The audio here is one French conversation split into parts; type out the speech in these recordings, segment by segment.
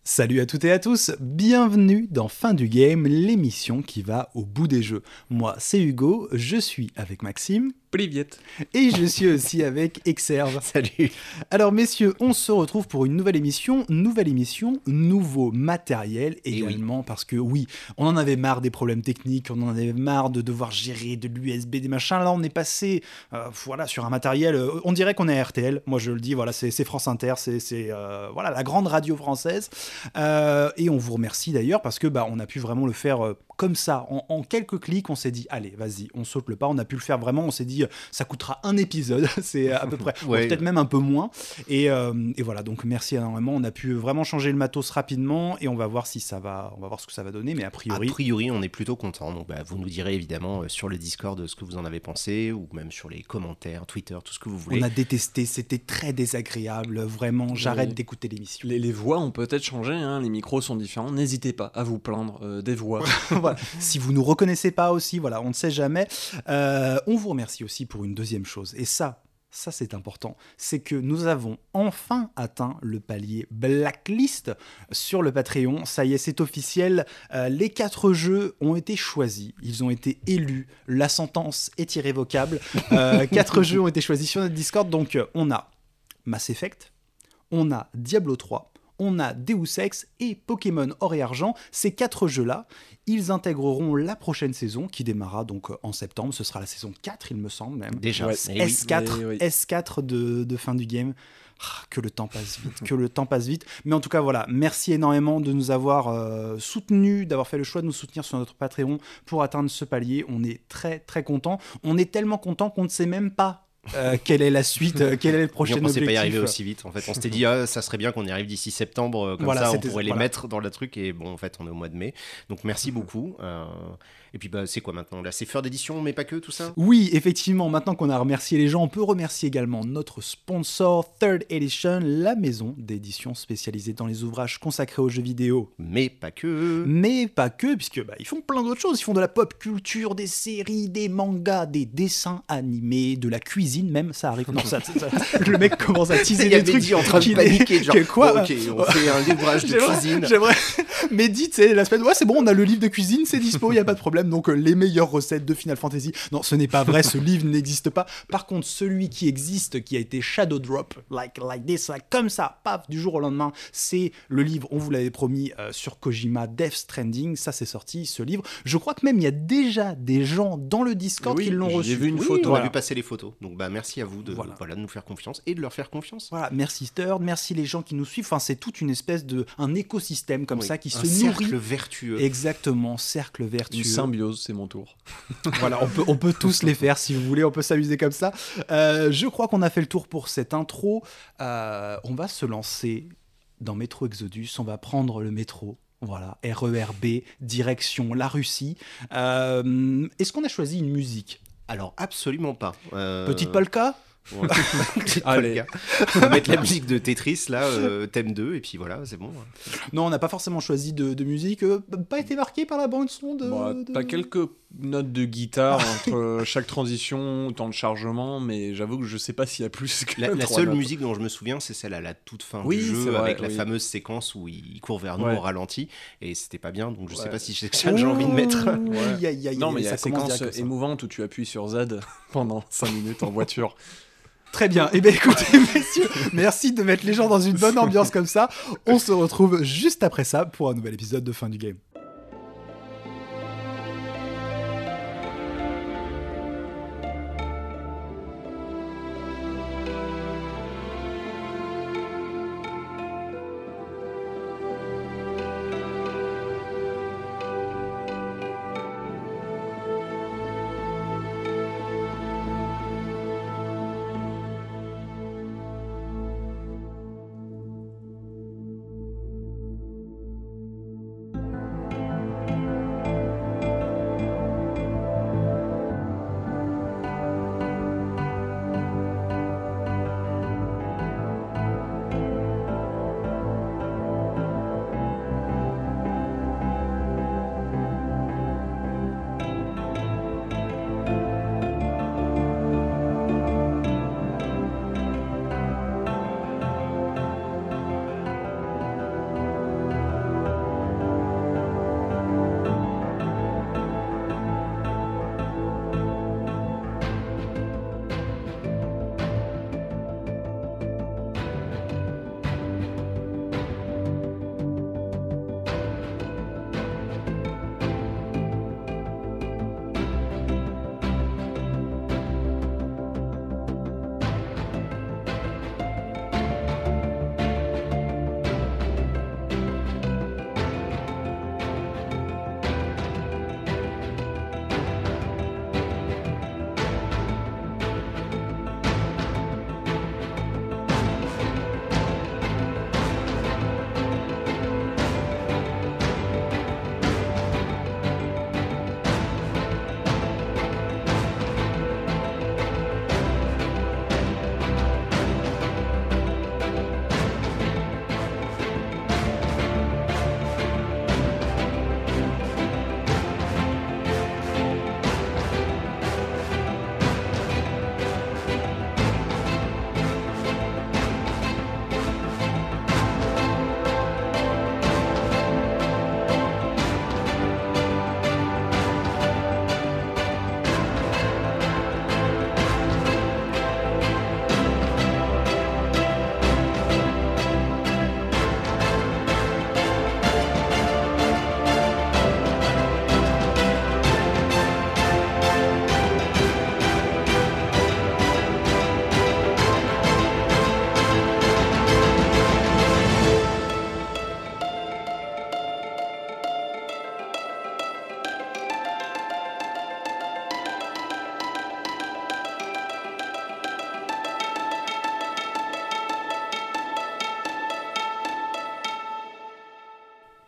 Salut à toutes et à tous, bienvenue dans Fin du Game, l'émission qui va au bout des jeux. Moi c'est Hugo, je suis avec Maxime. Oliviette. Et je suis aussi avec Exerve. Salut. Alors messieurs, on se retrouve pour une nouvelle émission, nouveau matériel également, parce que oui, on en avait marre des problèmes techniques, on en avait marre de devoir gérer de l'USB, des machins. Là on est passé sur un matériel, on dirait qu'on est à RTL, moi je le dis, voilà, c'est France Inter, c'est la grande radio française. Et on vous remercie d'ailleurs parce que on a pu vraiment le faire comme ça, en quelques clics. On s'est dit, allez, vas-y, on saute le pas. On a pu le faire vraiment, on s'est dit, ça coûtera un épisode, c'est à peu près, Ouais. peut-être même un peu moins. Et voilà, donc merci énormément. On a pu vraiment changer le matos rapidement et on va voir si ça va, on va voir ce que ça va donner. Mais a priori, on est plutôt content. Donc, vous nous direz évidemment sur le Discord ce que vous en avez pensé ou même sur les commentaires, Twitter, tout ce que vous voulez. on a détesté, c'était très désagréable. Vraiment, j'arrête d'écouter l'émission. Les voix ont peut-être changé, hein, les micros sont différents. N'hésitez pas à vous plaindre des voix. Voilà. Si vous nous reconnaissez pas aussi, voilà, on ne sait jamais. On vous remercie aussi pour une deuxième chose. Et ça c'est important, c'est que nous avons enfin atteint le palier Blacklist sur le Patreon. Ça y est, c'est officiel, les 4 jeux ont été choisis, ils ont été élus, la sentence est irrévocable. 4 jeux ont été choisis sur notre Discord, donc on a Mass Effect, on a Diablo 3, on a Deus Ex et Pokémon Or et Argent. Ces 4 jeux-là, ils intégreront la prochaine saison qui démarrera donc en septembre. Ce sera la saison 4, il me semble même. Déjà, Ouais. S4, oui. S4 de fin du game. Que le temps passe vite, Mais en tout cas, voilà, merci énormément de nous avoir soutenus, d'avoir fait le choix de nous soutenir sur notre Patreon pour atteindre ce palier. On est très très contents. On est tellement contents qu'on ne sait même pas quelle est la suite, quel est le prochain on pensait objectif. pas y arriver aussi vite. En fait, on s'était dit, ça serait bien qu'on y arrive d'ici septembre, comme Voilà, ça on c'était- pourrait les voilà. mettre dans le truc. Et bon, en fait, on est au mois de mai. Donc merci beaucoup. Et puis, c'est quoi maintenant là? C'est Feur d'édition, mais pas que, tout ça? Oui, effectivement, maintenant qu'on a remercié les gens, on peut remercier également notre sponsor Third Edition, la maison d'édition spécialisée dans les ouvrages consacrés aux jeux vidéo. Mais pas que. Mais pas que, puisque ils font plein d'autres choses. Ils font de la pop culture, des séries, des mangas, des dessins animés, de la cuisine même, ça arrive. Non, ça, le mec commence à teaser Il y a des trucs. Mehdi en train de qu'il paniquer, est- genre, que quoi bon, ok, on fait un ouvrage de cuisine. J'aimerais. Mehdi, tu sais, la semaine, ouais, c'est bon, on a le livre de cuisine, c'est dispo, il y a pas de problème. Donc les meilleures recettes de Final Fantasy. Non, ce n'est pas vrai, ce livre n'existe pas. Par contre, celui qui existe, qui a été shadow drop, like this, comme ça, paf, du jour au lendemain, c'est le livre, on vous l'avait promis, sur Kojima, Death Stranding. Ça, c'est sorti, ce livre. Je crois que même il y a déjà des gens dans le Discord Oui, qui l'ont j'ai reçu. vu une Oui, photo. on a Voilà. vu passer les photos. Donc merci à vous de Voilà. de nous faire confiance et de leur faire confiance. Voilà, merci Third, merci les gens qui nous suivent. Enfin, c'est toute une espèce un écosystème comme Oui, ça qui un se cercle nourrit. vertueux. Exactement, cercle Une vertueux. symbiose, c'est mon tour. Voilà, on peut tous les faire si vous voulez, on peut s'amuser comme ça. Je crois qu'on a fait le tour pour cette intro. On va se lancer dans Metro Exodus, on va prendre le métro. Voilà, RERB, direction la Russie. Est-ce qu'on a choisi une musique? Alors absolument pas. Petite polka? Ouais. Petite Allez. polka. On va mettre la musique de Tetris là, thème 2, et puis voilà, c'est bon. Non, on n'a pas forcément choisi de musique. Pas été marqué par la bande son de... T'as quelques notes de guitare entre chaque transition, temps de chargement, mais j'avoue que je sais pas s'il y a plus que La trois seule notes. musique dont je me souviens, c'est celle à la toute fin Oui, du c'est jeu, vrai, avec la oui. fameuse séquence où il court vers nous Ouais. au ralenti, et c'était pas bien, donc je sais Ouais. pas si c'est ça que j'ai envie de mettre. Ouais. Non, mais il y a ça la commence séquence direct comme ça. émouvante où tu appuies sur Z pendant 5 minutes en voiture. Très bien. Eh bien, écoutez, messieurs, merci de mettre les gens dans une bonne ambiance comme ça. On se retrouve juste après ça pour un nouvel épisode de Fin du Game.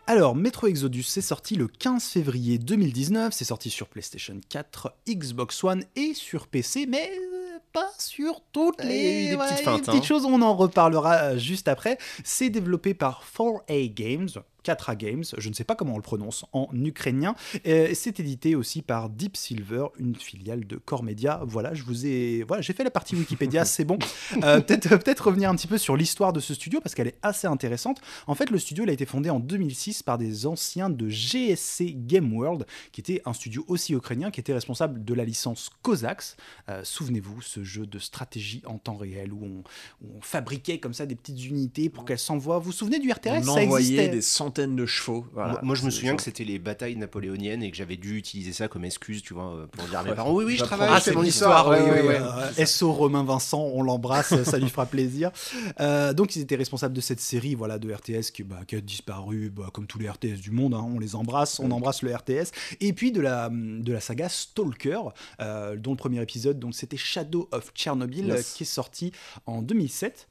Alors, Metro Exodus, c'est sorti le 15 février 2019, c'est sorti sur PlayStation 4, Xbox One et sur PC, mais pas sur toutes les, des petites feintes, petites choses, on en reparlera juste après. C'est développé par 4A Games, 4A Games, je ne sais pas comment on le prononce en ukrainien. C'est édité aussi par Deep Silver, une filiale de Core Media. Voilà, j'ai fait la partie Wikipédia, c'est bon. Peut-être revenir un petit peu sur l'histoire de ce studio parce qu'elle est assez intéressante. En fait, le studio il a été fondé en 2006 par des anciens de GSC Game World, qui était un studio aussi ukrainien, qui était responsable de la licence Cossacks. Souvenez-vous, ce jeu de stratégie en temps réel où on fabriquait comme ça des petites unités pour qu'elles s'envoient. Vous vous souvenez du RTS? On envoyait des centaines de chevaux. Voilà. Moi, je me souviens que c'était les batailles napoléoniennes et que j'avais dû utiliser ça comme excuse, tu vois, pour dire à mes parents oui, je travaille, Ah, c'est c'est mon mon histoire. SO Romain Vincent, on l'embrasse, ça lui fera plaisir. Donc, ils étaient responsables de cette série voilà, de RTS qui a disparu, comme tous les RTS du monde. On les embrasse, on embrasse le RTS. Et puis de la saga Stalker, dont le premier épisode, donc, c'était Shadow of Chernobyl, qui est sorti en 2007.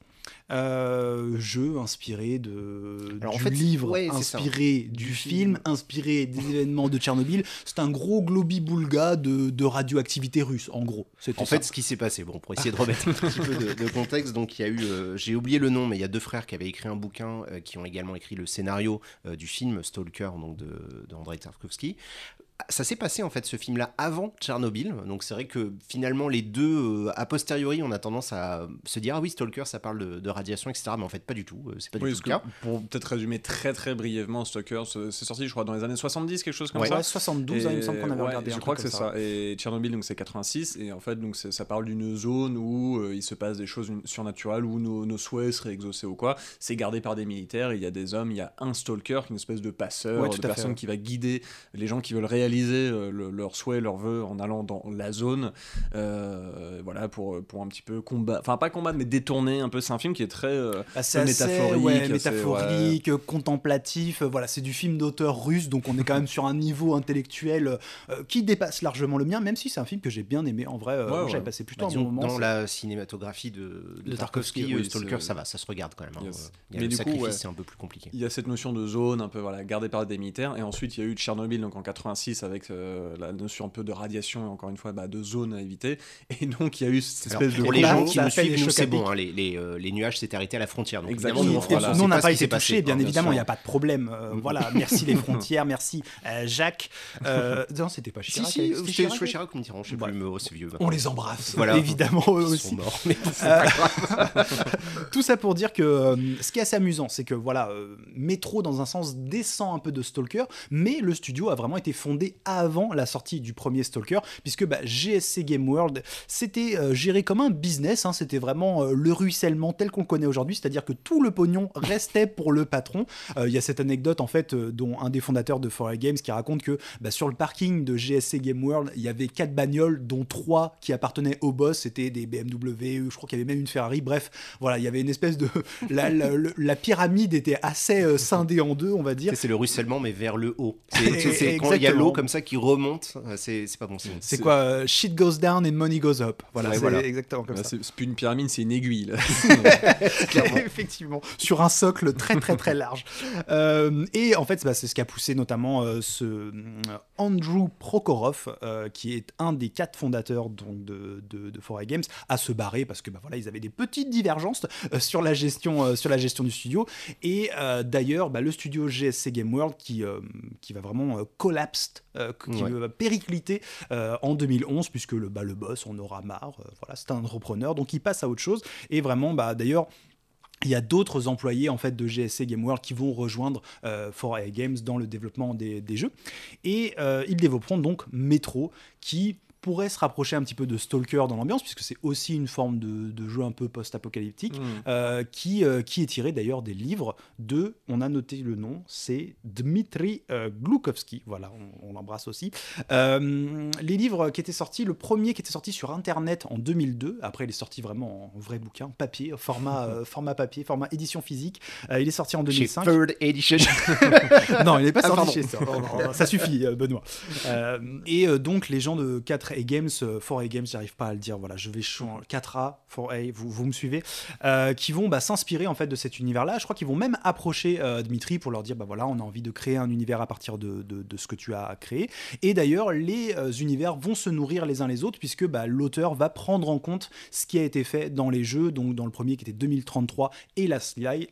Jeu inspiré du livre, inspiré du film, inspiré des événements de Tchernobyl. C'est un gros globi-boulga de radioactivité russe, en gros. En fait, ce qui s'est passé, pour essayer de remettre un petit peu de contexte, donc il y a eu, j'ai oublié le nom, mais il y a deux frères qui avaient écrit un bouquin, qui ont également écrit le scénario du film Stalker, donc de Andrei Tarkovsky. Ça s'est passé en fait ce film-là avant Tchernobyl, donc c'est vrai que finalement les deux, a posteriori, on a tendance à se dire ah oui Stalker ça parle de radiation etc, mais en fait pas du tout, c'est pas du tout le cas. Pour peut-être résumer très très brièvement, Stalker c'est sorti je crois dans les années 70 quelque chose comme ça. Ouais 72 il me semble qu'on avait regardé. Je crois que c'est ça. Et Tchernobyl donc c'est 86 et en fait donc ça parle d'une zone où il se passe des choses surnaturelles où nos souhaits seraient exaucés ou quoi. C'est gardé par des militaires, il y a des hommes, il y a un Stalker qui est une espèce de passeur, de personne qui va guider les gens qui veulent réaliser leurs souhaits, leurs vœux en allant dans la zone, voilà, pour un petit peu combattre, enfin pas combattre mais détourner un peu. C'est un film qui est très métaphorique, contemplatif, voilà, c'est du film d'auteur russe, donc on est quand même sur un niveau intellectuel qui dépasse largement le mien, même si c'est un film que j'ai bien aimé en vrai. J'avais passé plutôt un bon moment. Dans la cinématographie de Tarkovsky, Stalker ça va, ça se regarde quand même. Yes. Il y a mais le sacrifice, c'est un peu plus compliqué. Il y a cette notion de zone un peu voilà, gardée par des militaires, et ensuite il y a eu Tchernobyl donc en 86 avec la notion un peu de radiation et encore une fois de zone à éviter, et donc il y a eu cette espèce de... Pour les gens qui nous suivent, nous c'est bon, les nuages s'étaient arrêtés à la frontière, donc exactement, nous on n'a pas été touchés, bien évidemment, il n'y a pas de problème, voilà, merci les frontières, merci Jacques, non c'était pas Chirac, c'était Chirac ou Mitterrand, je sais plus, c'est vieux. On les embrasse, évidemment eux aussi. Ils sont morts, mais c'est pas grave. Tout ça pour dire que ce qui est assez amusant, c'est que voilà, Metro dans un sens descend un peu de Stalker, mais le studio a vraiment été fondé avant la sortie du premier Stalker, puisque GSC Game World c'était géré comme un business, c'était vraiment le ruissellement tel qu'on le connaît aujourd'hui, c'est-à-dire que tout le pognon restait pour le patron. Il y a cette anecdote en fait dont un des fondateurs de 4A Games qui raconte que sur le parking de GSC Game World il y avait 4 bagnoles dont 3 qui appartenaient au boss, c'était des BMW, je crois qu'il y avait même une Ferrari, bref voilà, il y avait une espèce de la pyramide était assez scindée en deux, on va dire. C'est le ruissellement mais vers le haut, c'est quand il y a l'eau comme ça qui remonte, c'est pas bon signe. C'est quoi, shit goes down and money goes up, voilà, c'est exactement comme ça. C'est plus une pyramide, c'est une aiguille là. Effectivement, sur un socle très très très large. Et en fait c'est ce qui a poussé notamment ce Andrew Prokhorov qui est un des 4 fondateurs donc, de 4A Games à se barrer parce que voilà, ils avaient des petites divergences sur la gestion du studio, et d'ailleurs le studio GSC Game World qui va vraiment collapse, qui va péricliter en 2011 puisque le boss en aura marre, voilà, c'est un entrepreneur donc il passe à autre chose, et vraiment d'ailleurs il y a d'autres employés en fait de GSC Game World qui vont rejoindre 4A Games dans le développement des jeux, et ils développeront donc Metro qui pourrait se rapprocher un petit peu de Stalker dans l'ambiance, puisque c'est aussi une forme de jeu un peu post-apocalyptique, qui est tiré d'ailleurs des livres de, on a noté le nom, c'est Dmitri Glukovsky, voilà, on l'embrasse aussi. Les livres qui étaient sortis, le premier qui était sorti sur Internet en 2002, après il est sorti vraiment en vrai bouquin, papier, format papier, format édition physique, il est sorti en 2005. Chez Third Edition. Non, il n'est pas sorti chez ça, ça suffit Benoît. Et donc les gens de 4A 4A Games, 4A Games, j'arrive pas à le dire, voilà, je vais 4A, 4A, vous me suivez, qui vont s'inspirer en fait de cet univers-là. Je crois qu'ils vont même approcher Dmitri pour leur dire, voilà, on a envie de créer un univers à partir de ce que tu as créé. Et d'ailleurs, les univers vont se nourrir les uns les autres, puisque l'auteur va prendre en compte ce qui a été fait dans les jeux, donc dans le premier qui était 2033 et la slide,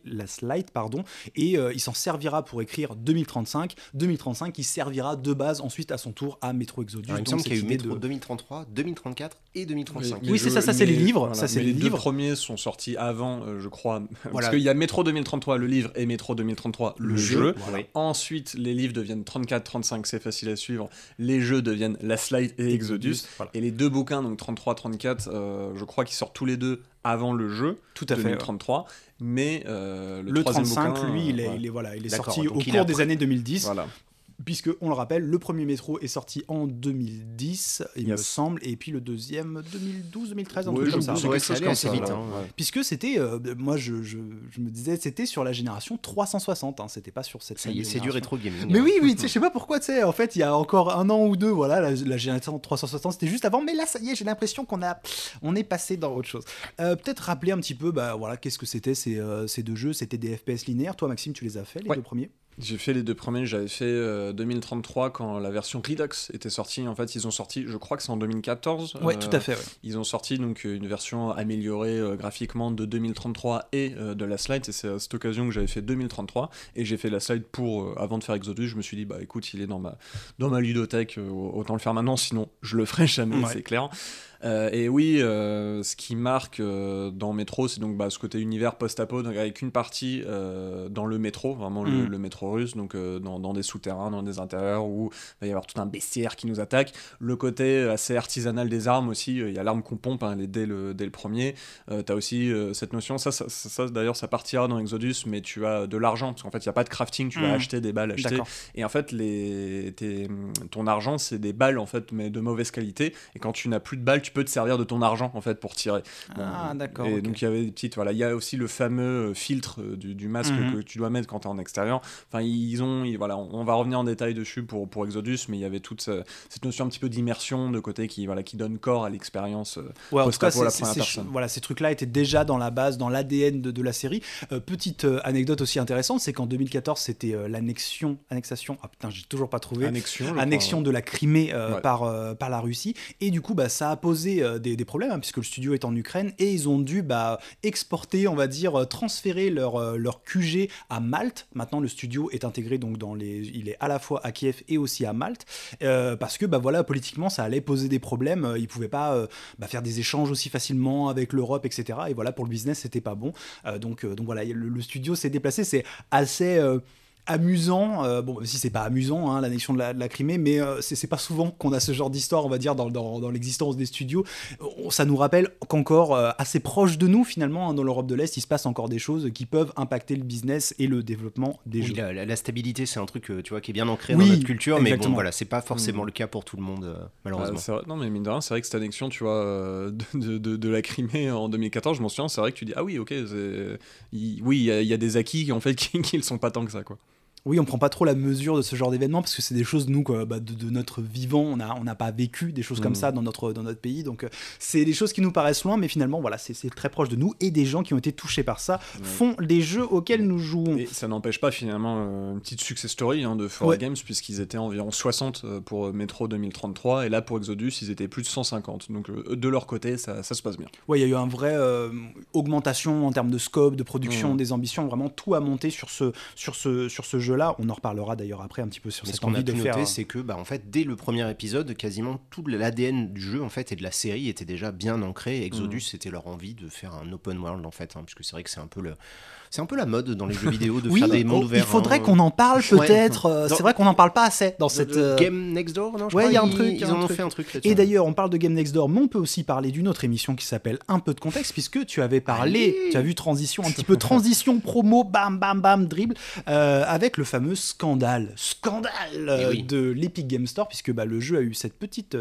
et il s'en servira pour écrire 2035 qui servira de base ensuite à son tour à Metro Exodus. Alors, il me semble qu'il y a eu Metro 2033, 2034 et 2035. Oui, c'est ça, c'est les livres. Voilà, ça, c'est les livres. deux premiers sont sortis avant, je crois. Voilà. Parce qu'il y a Metro 2033, le livre, et Metro 2033, le jeu. Voilà. Ensuite, les livres deviennent 34, 35, c'est facile à suivre. Les jeux deviennent La Slide et Exodus. Voilà. Et les deux bouquins, donc 33, 34, je crois qu'ils sortent tous les deux avant le jeu, tout à 2033. Fait. Mais le 35, bouquin, lui, il est sorti au cours des années 2010. Voilà. Puisque, on le rappelle, le premier Metro est sorti en 2010, il me semble, et puis le deuxième 2012, 2013, un truc comme ça. Ouais, c'est allé assez vite. Puisque c'était, moi je me disais, c'était sur la génération 360, c'était pas sur cette génération. C'est du rétro gaming. Mais oui, je sais pas pourquoi, en fait, il y a encore un an ou deux, voilà, la génération 360, c'était juste avant, mais là, ça y est, j'ai l'impression on est passé dans autre chose. Peut-être rappeler un petit peu, voilà, qu'est-ce que c'était ces deux jeux, c'était des FPS linéaires. Toi, Maxime, tu les as fait, les deux premiers? J'ai fait les deux premiers, j'avais fait 2033 quand la version Redux était sortie. En fait, ils ont sorti, je crois que c'est en 2014. Ouais, tout à fait. Ouais. Ils ont sorti donc une version améliorée graphiquement de 2033 et de la slide. Et c'est à cette occasion que j'avais fait 2033 et j'ai fait la slide avant de faire Exodus. Je me suis dit écoute, il est dans ma ludothèque, autant le faire maintenant, sinon je le ferai jamais, c'est clair. Et oui, ce qui marque dans Metro, c'est donc ce côté univers post-apo, avec une partie dans le métro, vraiment le métro russe, donc dans des souterrains, dans des intérieurs où il va y avoir tout un bestiaire qui nous attaque. Le côté assez artisanal des armes aussi, il y a l'arme qu'on pompe dès le premier. Tu as aussi cette notion, ça d'ailleurs ça partira dans Exodus, mais tu as de l'argent, parce qu'en fait il n'y a pas de crafting, tu vas acheter des balles, et en fait ton argent c'est des balles en fait, mais de mauvaise qualité, et quand tu n'as plus de balles, tu peux te servir de ton argent en fait pour tirer. D'accord. Et donc il y avait des petites, il y a aussi le fameux filtre du masque que tu dois mettre quand tu es en extérieur. Enfin, on va revenir en détail dessus pour Exodus, mais il y avait toute cette notion un petit peu d'immersion de côté qui donne corps à l'expérience post-apo à la première personne. Voilà, ces trucs-là étaient déjà dans la base, dans l'ADN de la série. Petite anecdote aussi intéressante, c'est qu'en 2014, c'était l'annexation. Ah putain, j'ai toujours pas trouvé. Annexion de la Crimée par la Russie. Et du coup, ça a posé des problèmes, puisque le studio est en Ukraine, et ils ont dû exporter, on va dire, transférer leur QG à Malte. Maintenant, le studio est intégré donc il est à la fois à Kiev et aussi à Malte, parce que politiquement, ça allait poser des problèmes. Ils pouvaient pas faire des échanges aussi facilement avec l'Europe, etc. Et voilà, pour le business, c'était pas bon. Donc voilà, le studio s'est déplacé. C'est assez amusant, si c'est pas amusant l'annexion de la Crimée, mais c'est pas souvent qu'on a ce genre d'histoire, on va dire, dans l'existence des studios. Ça nous rappelle qu'encore assez proche de nous finalement, dans l'Europe de l'Est, il se passe encore des choses qui peuvent impacter le business et le développement des jeux. La stabilité, c'est un truc tu vois, qui est bien ancré dans notre culture, exactement. Mais bon, voilà, c'est pas forcément le cas pour tout le monde, malheureusement. C'est vrai, non, mais mine de rien, c'est vrai que cette annexion, tu vois, de la Crimée en 2014, je m'en souviens, c'est vrai que tu dis ah oui, ok, il y a des acquis en fait qui ne sont pas tant que ça, quoi. Oui, on prend pas trop la mesure de ce genre d'événement parce que c'est des choses, nous, de notre vivant, on n'a pas vécu des choses comme ça dans notre pays. Donc, c'est des choses qui nous paraissent loin, mais finalement, voilà, c'est très proche de nous. Et des gens qui ont été touchés par ça font des jeux auxquels nous jouons. Et ça n'empêche pas, finalement, une petite success story de 4A Games, puisqu'ils étaient environ 60 pour Metro 2033. Et là, pour Exodus, ils étaient plus de 150. Donc, de leur côté, ça se passe bien. Oui, il y a eu une vraie augmentation en termes de scope, de production, des ambitions. Vraiment, tout a monté sur ce jeu. Là, on en reparlera d'ailleurs après un petit peu sur cette envie de faire. Ce qu'on a pu noter, c'est que en fait, dès le premier épisode, quasiment tout l'ADN du jeu en fait et de la série était déjà bien ancré. Exodus, c'était leur envie de faire un open world en fait, puisque c'est vrai que c'est un peu la mode dans les jeux vidéo de faire des mondes ouverts. Il faudrait qu'on en parle peut-être. C'est vrai qu'on n'en parle pas assez dans cette Game Next Door, non? Ouais, il y a un truc. Ils en ont fait un truc là-dessus. Et d'ailleurs, on parle de Game Next Door, mais on peut aussi parler d'une autre émission qui s'appelle Un peu de contexte, puisque tu avais parlé, tu as vu transition, un petit peu transition promo, bam bam bam dribble, avec le le fameux scandale de l'Epic Game Store, puisque le jeu a eu cette petite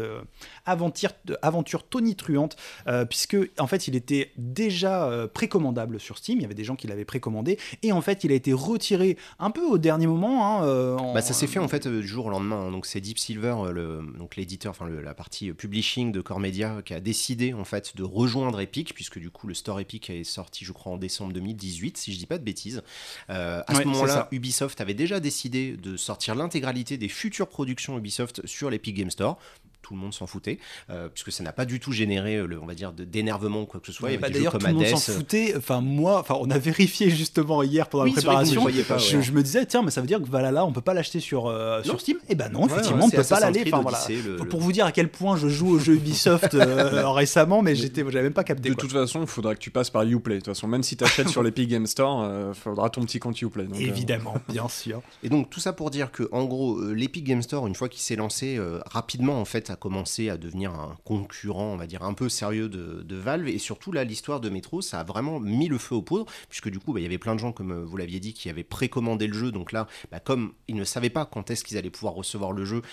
aventure tonitruante, puisque en fait il était déjà précommandable sur Steam, il y avait des gens qui l'avaient précommandé, et en fait il a été retiré un peu au dernier moment. Ça s'est fait en fait du jour au lendemain, donc c'est Deep Silver, donc l'éditeur, la partie publishing de Core Media, qui a décidé en fait de rejoindre Epic, puisque du coup le store Epic est sorti je crois en décembre 2018, si je dis pas de bêtises. À ce moment-là, Ubisoft avait déjà décidé de sortir l'intégralité des futures productions Ubisoft sur l'Epic Game Store. Tout le monde s'en foutait, puisque ça n'a pas du tout généré, on va dire, d'énervement ou quoi que ce soit. Il y avait des jeux comme tout le monde Hades. s'en foutait. On a vérifié justement hier pendant la préparation. Je me disais, tiens, mais ça veut dire que Valhalla, on peut pas l'acheter sur Steam. Et non, effectivement, on peut pas l'aller. Pour vous dire à quel point je joue aux jeux Ubisoft récemment, mais j'avais même pas capté. De toute façon, il faudra que tu passes par Uplay. De toute façon, même si tu achètes sur l'Epic Game Store, il faudra ton petit compte Uplay. Donc, évidemment, bien sûr. Et donc tout ça pour dire que, en gros, l'Epic Game Store, une fois qu'il s'est lancé, rapidement en fait, a commencé à devenir un concurrent, on va dire, un peu sérieux de Valve. Et surtout, là, l'histoire de Metro, ça a vraiment mis le feu aux poudres, puisque du coup, il y avait plein de gens, comme vous l'aviez dit, qui avaient précommandé le jeu. Donc là, comme ils ne savaient pas quand est-ce qu'ils allaient pouvoir recevoir le jeu,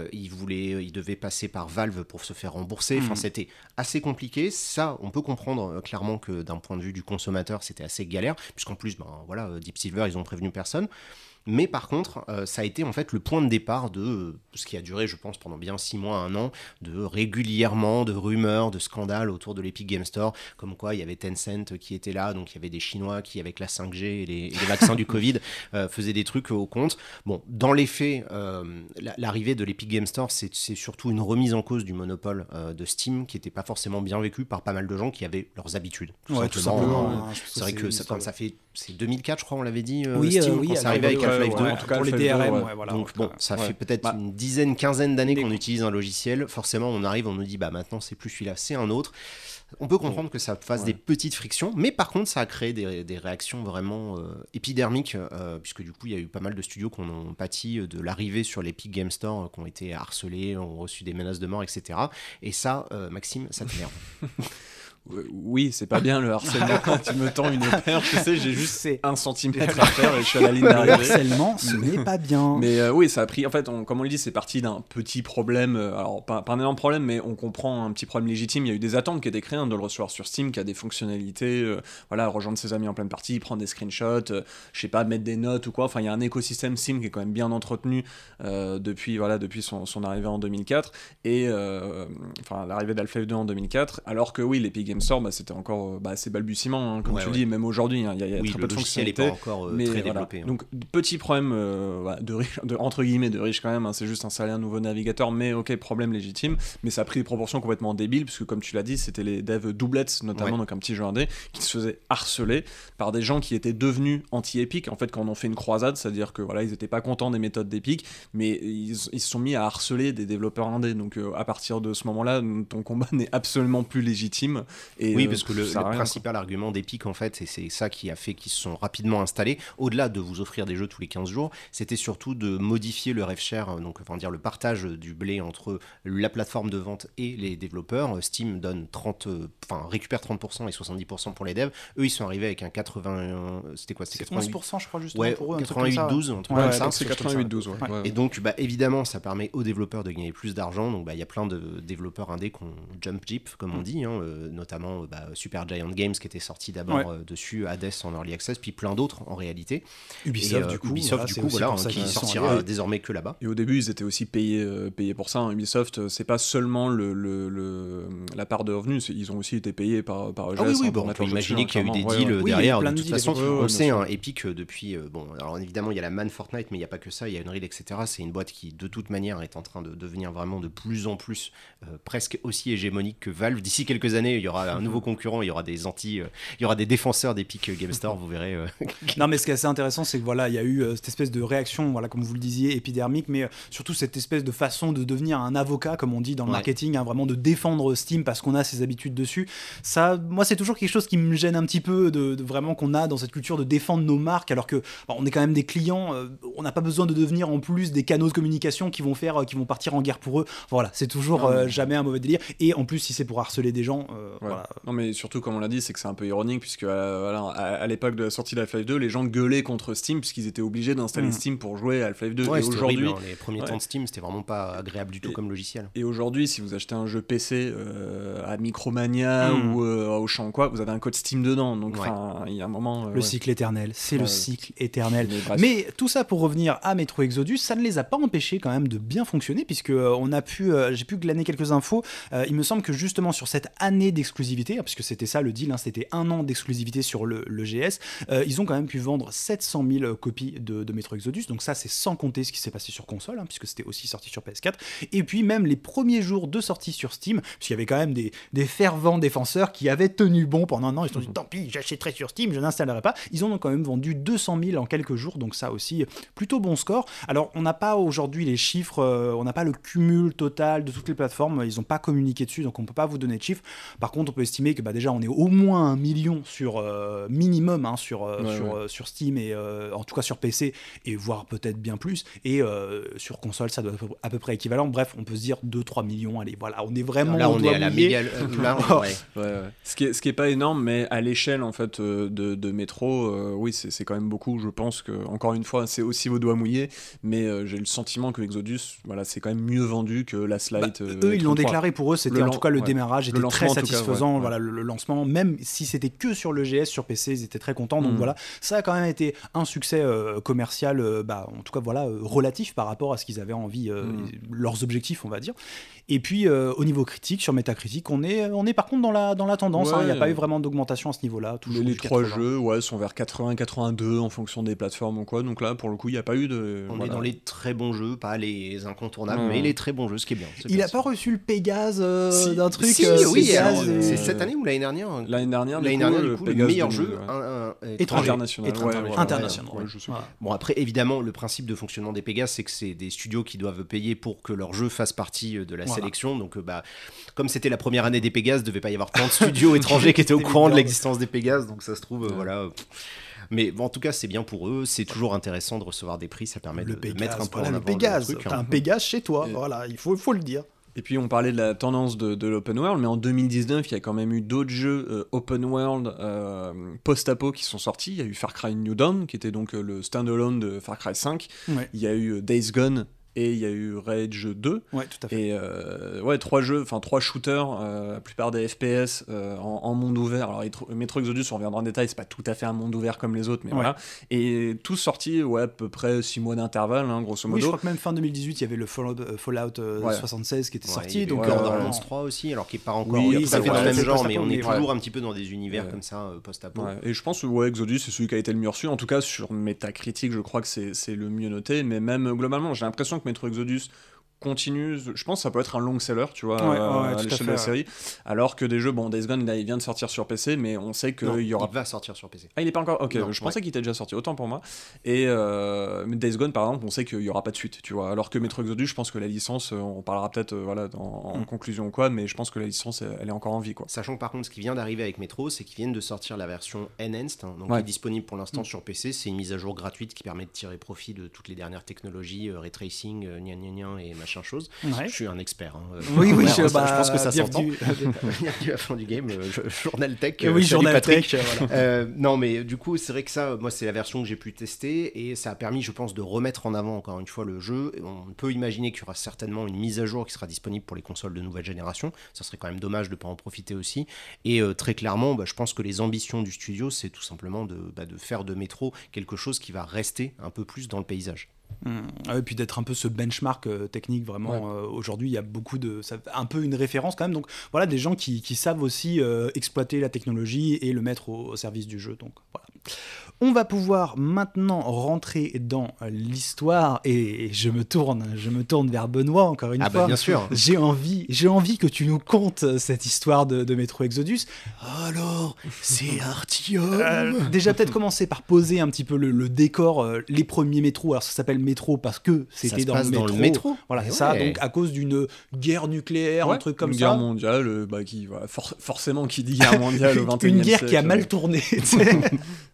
ils devaient passer par Valve pour se faire rembourser. Enfin, c'était assez compliqué. Ça, on peut comprendre clairement que d'un point de vue du consommateur, c'était assez galère, puisqu'en plus, Deep Silver, ils ont prévenu personne. Mais par contre, ça a été en fait le point de départ de ce qui a duré, je pense, pendant bien 6 mois, 1 an, de régulièrement de rumeurs, de scandales autour de l'Epic Game Store, comme quoi il y avait Tencent qui était là, donc il y avait des Chinois qui, avec la 5G et les vaccins du Covid, faisaient des trucs au compte. Bon, dans les faits, l'arrivée de l'Epic Game Store, c'est surtout une remise en cause du monopole de Steam, qui n'était pas forcément bien vécu par pas mal de gens qui avaient leurs habitudes. Tout simplement. C'est vrai que ça fait... C'est 2004, je crois, on l'avait dit, oui, Steam, quand c'est arrivé avec Half-Life 2. En tout cas, pour les DRM, voilà. Donc ça fait peut-être une dizaine, quinzaine d'années qu'on utilise un logiciel. Forcément, on arrive, on nous dit, maintenant, c'est plus celui-là, c'est un autre. On peut comprendre que ça fasse des petites frictions, mais par contre, ça a créé des réactions vraiment épidermiques, puisque du coup, il y a eu pas mal de studios qui ont pâti de l'arrivée sur l'Epic Game Store, qui ont été harcelés, ont reçu des menaces de mort, etc. Et ça, Maxime, ça t'énerve. Oui, c'est pas bien le harcèlement. Quand tu me tends une perche, tu sais, j'ai juste 1 centimètre à faire et je suis à la ligne d'arrivée. Le harcèlement, ce n'est pas bien. Mais oui, ça a pris. En fait, comme on le dit, c'est parti d'un petit problème. Alors, pas un énorme problème, mais on comprend un petit problème légitime. Il y a eu des attentes qui étaient créées de le recevoir sur Steam, qui a des fonctionnalités. Rejoindre ses amis en pleine partie, prendre des screenshots, je sais pas, mettre des notes ou quoi. Enfin, il y a un écosystème Steam qui est quand même bien entretenu depuis son arrivée en 2004 et l'arrivée d'Half-Life 2 en 2004. Alors que oui, l'Epic Game Store, c'était encore assez balbutiement, comme tu dis, même aujourd'hui, il y a très peu de fonctionnalités. N'est pas encore très développé. Donc, petit problème entre guillemets de riche quand même, c'est juste installer un nouveau navigateur, mais ok, problème légitime, mais ça a pris des proportions complètement débiles, puisque comme tu l'as dit, c'était les devs Doublets, notamment, donc un petit jeu indé, qui se faisaient harceler par des gens qui étaient devenus anti-Epic, en fait, quand on en fait une croisade, c'est-à-dire que ils n'étaient pas contents des méthodes d'Epic, mais ils se sont mis à harceler des développeurs indés, donc à partir de ce moment-là, ton combat n'est absolument plus légitime. Et, oui, parce que le principal argument d'Epic, en fait, et c'est ça qui a fait qu'ils se sont rapidement installés, au-delà de vous offrir des jeux tous les 15 jours, c'était surtout de modifier le rev share, donc le partage du blé entre la plateforme de vente et les développeurs. Steam donne récupère 30% et 70% pour les devs. Eux, ils sont arrivés avec un 80... C'était quoi? C'était 11%, je crois, justement, pour eux. 88-12, un truc comme ça. C'est 88-12, Et donc, évidemment, ça permet aux développeurs de gagner plus d'argent. Donc, il y a plein de développeurs indés qui ont jump jeep, comme on dit, notamment Super Giant Games qui était sorti d'abord dessus, Hades en Early Access, puis plein d'autres en réalité. Ubisoft, du coup, qui sortira désormais que là-bas. Et au début, ils étaient aussi payés pour ça. Ubisoft, c'est pas seulement la part de revenus, ils ont aussi été payés par EGS. On peut imaginer qu'il y a eu des deals derrière. De toute façon, on sait, Epic, depuis... alors évidemment, il y a la manne Fortnite, mais il n'y a pas que ça, il y a Unreal, etc. C'est une boîte qui, de toute manière, est en train de devenir vraiment de plus en plus presque aussi hégémonique que Valve. D'ici quelques années, il y aura un nouveau concurrent, il y aura des défenseurs d'Epic Game Store, vous verrez. Non, mais ce qui est assez intéressant, c'est que il y a eu cette espèce de réaction, comme vous le disiez, épidermique, mais surtout cette espèce de façon de devenir un avocat, comme on dit dans le marketing, vraiment de défendre Steam parce qu'on a ses habitudes dessus. Ça, moi, c'est toujours quelque chose qui me gêne un petit peu, de vraiment qu'on a dans cette culture de défendre nos marques, alors que on est quand même des clients, on n'a pas besoin de devenir en plus des canaux de communication qui vont partir en guerre pour eux. Voilà, c'est toujours jamais un mauvais délire. Et en plus, si c'est pour harceler des gens, Voilà. Non, mais surtout, comme on l'a dit, c'est que c'est un peu ironique, puisque à l'époque de la sortie de Half-Life 2, les gens gueulaient contre Steam, puisqu'ils étaient obligés d'installer Steam pour jouer à Half-Life 2. Ouais, et aujourd'hui, horrible, hein. Les premiers temps de Steam, c'était vraiment pas agréable du tout comme logiciel. Et aujourd'hui, si vous achetez un jeu PC à Micromania ou à Auchan, quoi, vous avez un code Steam dedans. Donc, il y a un moment. Le cycle éternel, c'est le cycle éternel. Mais tout ça pour revenir à Metro Exodus, ça ne les a pas empêchés quand même de bien fonctionner, puisque j'ai pu glaner quelques infos. Il me semble que justement sur cette année d'exclusivité, puisque c'était ça le deal, c'était 1 an d'exclusivité sur le GS, ils ont quand même pu vendre 700 000 copies de Metro Exodus. Donc ça, c'est sans compter ce qui s'est passé sur console, puisque c'était aussi sorti sur PS4. Et puis même les premiers jours de sortie sur Steam, puisqu'il y avait quand même des fervents défenseurs qui avaient tenu bon pendant un an. Ils se sont dit, tant pis, j'achèterai sur Steam, je n'installerai pas. Ils en ont quand même vendu 200 000 en quelques jours, donc ça aussi, plutôt bon score. Alors, on n'a pas aujourd'hui les chiffres, on n'a pas le cumul total de toutes les plateformes, ils n'ont pas communiqué dessus, donc on ne peut pas vous donner de chiffres. Par contre, on peut estimer que déjà, on est au moins 1 million sur minimum sur Steam, et en tout cas sur PC, et voire peut-être bien plus. Et sur console, ça doit être à peu près équivalent. Bref, on peut se dire 2-3 millions. Allez, voilà, on est vraiment là, on est à la méga. Ce qui est pas énorme, mais à l'échelle en fait de Metro, oui, c'est quand même beaucoup. Je pense que encore une fois, c'est aussi vos doigts mouillés, mais j'ai le sentiment que Exodus, c'est quand même mieux vendu que Last Light. Eux, ils l'ont déclaré. Pour eux, c'était en tout cas le démarrage était très satisfaisant. Cas, le lancement, même si c'était que sur le GS, sur PC, ils étaient très contents. Donc voilà, ça a quand même été un succès commercial, en tout cas relatif par rapport à ce qu'ils avaient envie, leurs objectifs, on va dire. Et puis au niveau critique, sur Metacritic, on est par contre dans la tendance. Il n'y a pas eu vraiment d'augmentation à ce niveau-là. Les 3 jeux sont vers 80-82 en fonction des plateformes ou quoi. Donc là, pour le coup, il n'y a pas eu de. On est dans les très bons jeux, pas les incontournables, mais les très bons jeux, ce qui est bien. Il n'a pas reçu le Pégase d'un truc. Oui, c'est cette année ou l'année dernière. L'année dernière, du coup, le meilleur jeu étranger. International. Bon, après, évidemment, le principe de fonctionnement des Pégases, c'est que c'est des studios qui doivent payer pour que leur jeu fasse partie de la sélection. Donc, comme c'était la première année des Pégases, il ne devait pas y avoir tant de studios étrangers qui étaient au courant de l'existence des Pégases. Donc, ça se trouve, voilà. Mais en tout cas, c'est bien pour eux. C'est toujours intéressant de recevoir des prix. Ça permet de mettre un peu en avant le Pégase. truc. T'as un Pégase chez toi. Voilà, il faut le dire. Et puis on parlait de la tendance de l'open world, mais en 2019, il y a quand même eu d'autres jeux open world post-apo qui sont sortis. Il y a eu Far Cry New Dawn, qui était donc le standalone de Far Cry 5. Ouais. Il y a eu Days Gone. Et il y a eu Rage 2. Ouais, tout à fait. Et 3 shooters, la plupart des FPS en monde ouvert. Alors, Metro Exodus, on reviendra en détail, c'est pas tout à fait un monde ouvert comme les autres, mais voilà. Et tous sortis, à peu près 6 mois d'intervalle, grosso modo. Oui, je crois que même fin 2018, il y avait le Fallout 76 qui était sorti. Donc, Borderlands 3 aussi, alors qu'il n'est pas encore tout à fait dans le même genre, mais on est toujours un petit peu dans des univers comme ça, post-apo. Et je pense que Exodus, c'est celui qui a été le mieux reçu. En tout cas, sur Metacritic, je crois que c'est le mieux noté. Mais même globalement, j'ai l'impression que Metro Exodus continue, je pense que ça peut être un long seller, tu vois, à l'échelle de la série, alors que des jeux, Days Gone, là, il vient de sortir sur PC, mais on sait qu'il y aura... il va sortir sur PC. Ah, il est pas encore... Ok, je pensais qu'il était déjà sorti, autant pour moi. Et Days Gone, par exemple, on sait qu'il y aura pas de suite, tu vois, alors que Metro Exodus, je pense que la licence, on parlera peut-être en conclusion ou quoi, mais je pense que la licence, elle est encore en vie, quoi. Sachant que par contre, ce qui vient d'arriver avec Metro, c'est qu'ils viennent de sortir la version Enhanced, donc qui est disponible pour l'instant sur PC. C'est une mise à jour gratuite qui permet de tirer profit de toutes les dernières technologies, ray tracing, et machin chose. Je suis un expert. Oui, je pense que ça s'entend. Bienvenue à Fond du Game, Journal Tech. Journal Tech. Non, mais du coup, c'est vrai que ça, moi, c'est la version que j'ai pu tester et ça a permis, je pense, de remettre en avant encore une fois le jeu. On peut imaginer qu'il y aura certainement une mise à jour qui sera disponible pour les consoles de nouvelle génération. Ça serait quand même dommage de ne pas en profiter aussi. Et très clairement, je pense que les ambitions du studio, c'est tout simplement de faire de Metro quelque chose qui va rester un peu plus dans le paysage. Et puis d'être un peu ce benchmark technique vraiment. Aujourd'hui il y a beaucoup un peu une référence quand même, donc voilà, des gens qui savent aussi exploiter la technologie et le mettre au service du jeu, donc voilà. On va pouvoir maintenant rentrer dans l'histoire et je me tourne vers Benoît encore une fois. Bien sûr. J'ai envie que tu nous contes cette histoire de Metro Exodus. Alors, c'est Artyom. Déjà peut-être commencer par poser un petit peu le décor, les premiers métros. Alors ça s'appelle métro parce que c'était dans le métro. Voilà, c'est ça. Donc à cause d'une guerre nucléaire, un truc comme ça. Une guerre mondiale, forcément qui dit guerre mondiale au 21e siècle. Une guerre qui a mal tourné.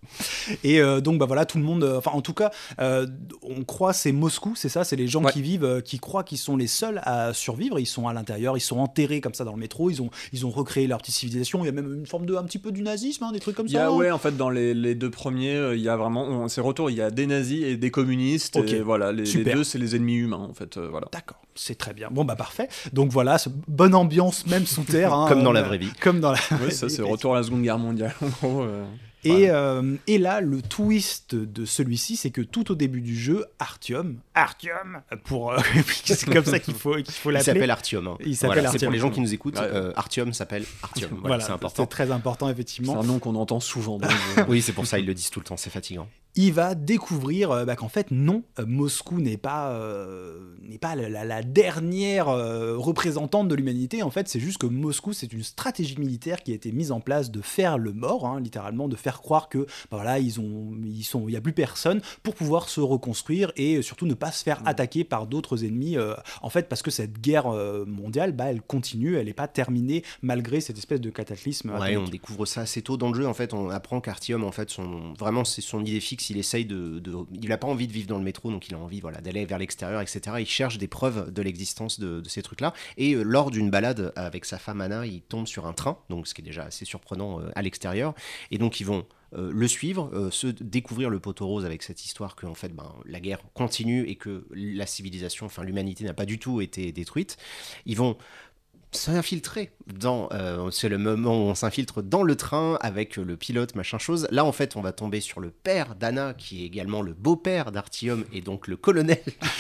Et donc bah voilà, tout le monde, enfin en tout cas, on croit c'est Moscou, c'est ça, c'est les gens qui vivent, qui croient qu'ils sont les seuls à survivre. Ils sont à l'intérieur, ils sont enterrés comme ça dans le métro. Ils ont recréé leur petite civilisation. Il y a même une forme de un petit peu du nazisme, hein, des trucs comme ça. Ouais, en fait, dans les deux premiers, il y a vraiment, c'est retour, il y a des nazis et des communistes. Ok. Et voilà, les deux, c'est les ennemis humains, en fait. Voilà. D'accord, c'est très bien. Bon bah parfait. Donc voilà, bonne ambiance même sous terre, hein, Comme dans la vraie vie. Comme dans la. Ouais, ça, c'est retour à la Seconde Guerre mondiale, en gros. Et là, le twist de celui-ci, c'est que tout au début du jeu, Artyom, pour c'est comme ça qu'il faut l'appeler. Il s'appelle Artyom. Hein. Il s'appelle Artyom. C'est pour les gens qui nous écoutent. Artyom s'appelle Artyom. Voilà, c'est important. C'est très important, effectivement. C'est un nom qu'on entend souvent. Dans le jeu. Oui, c'est pour ça ils le disent tout le temps. C'est fatigant. Il va découvrir qu'en fait, non, Moscou n'est pas la dernière représentante de l'humanité. En fait, c'est juste que Moscou, c'est une stratégie militaire qui a été mise en place de faire le mort, hein, littéralement, de faire croire que voilà, il y a plus personne pour pouvoir se reconstruire et surtout ne pas se faire attaquer par d'autres ennemis. En fait, parce que cette guerre mondiale, elle continue, elle n'est pas terminée malgré cette espèce de cataclysme. Ouais, on découvre ça assez tôt dans le jeu. En fait, on apprend qu'Artyom, en fait, vraiment, c'est son idée fixe. Il essaye il n'a pas envie de vivre dans le métro, donc il a envie d'aller vers l'extérieur, etc. Il cherche des preuves de l'existence de ces trucs-là. Et lors d'une balade avec sa femme Anna, il tombe sur un train, donc ce qui est déjà assez surprenant à l'extérieur. Et donc ils vont le suivre, se découvrir le poteau rose avec cette histoire que en fait, la guerre continue et que la civilisation, enfin l'humanité n'a pas du tout été détruite. Ils vont s'infiltrer c'est le moment où on s'infiltre dans le train avec le pilote, machin chose. Là, en fait, on va tomber sur le père d'Anna, qui est également le beau-père d'Artyom, et donc le colonel.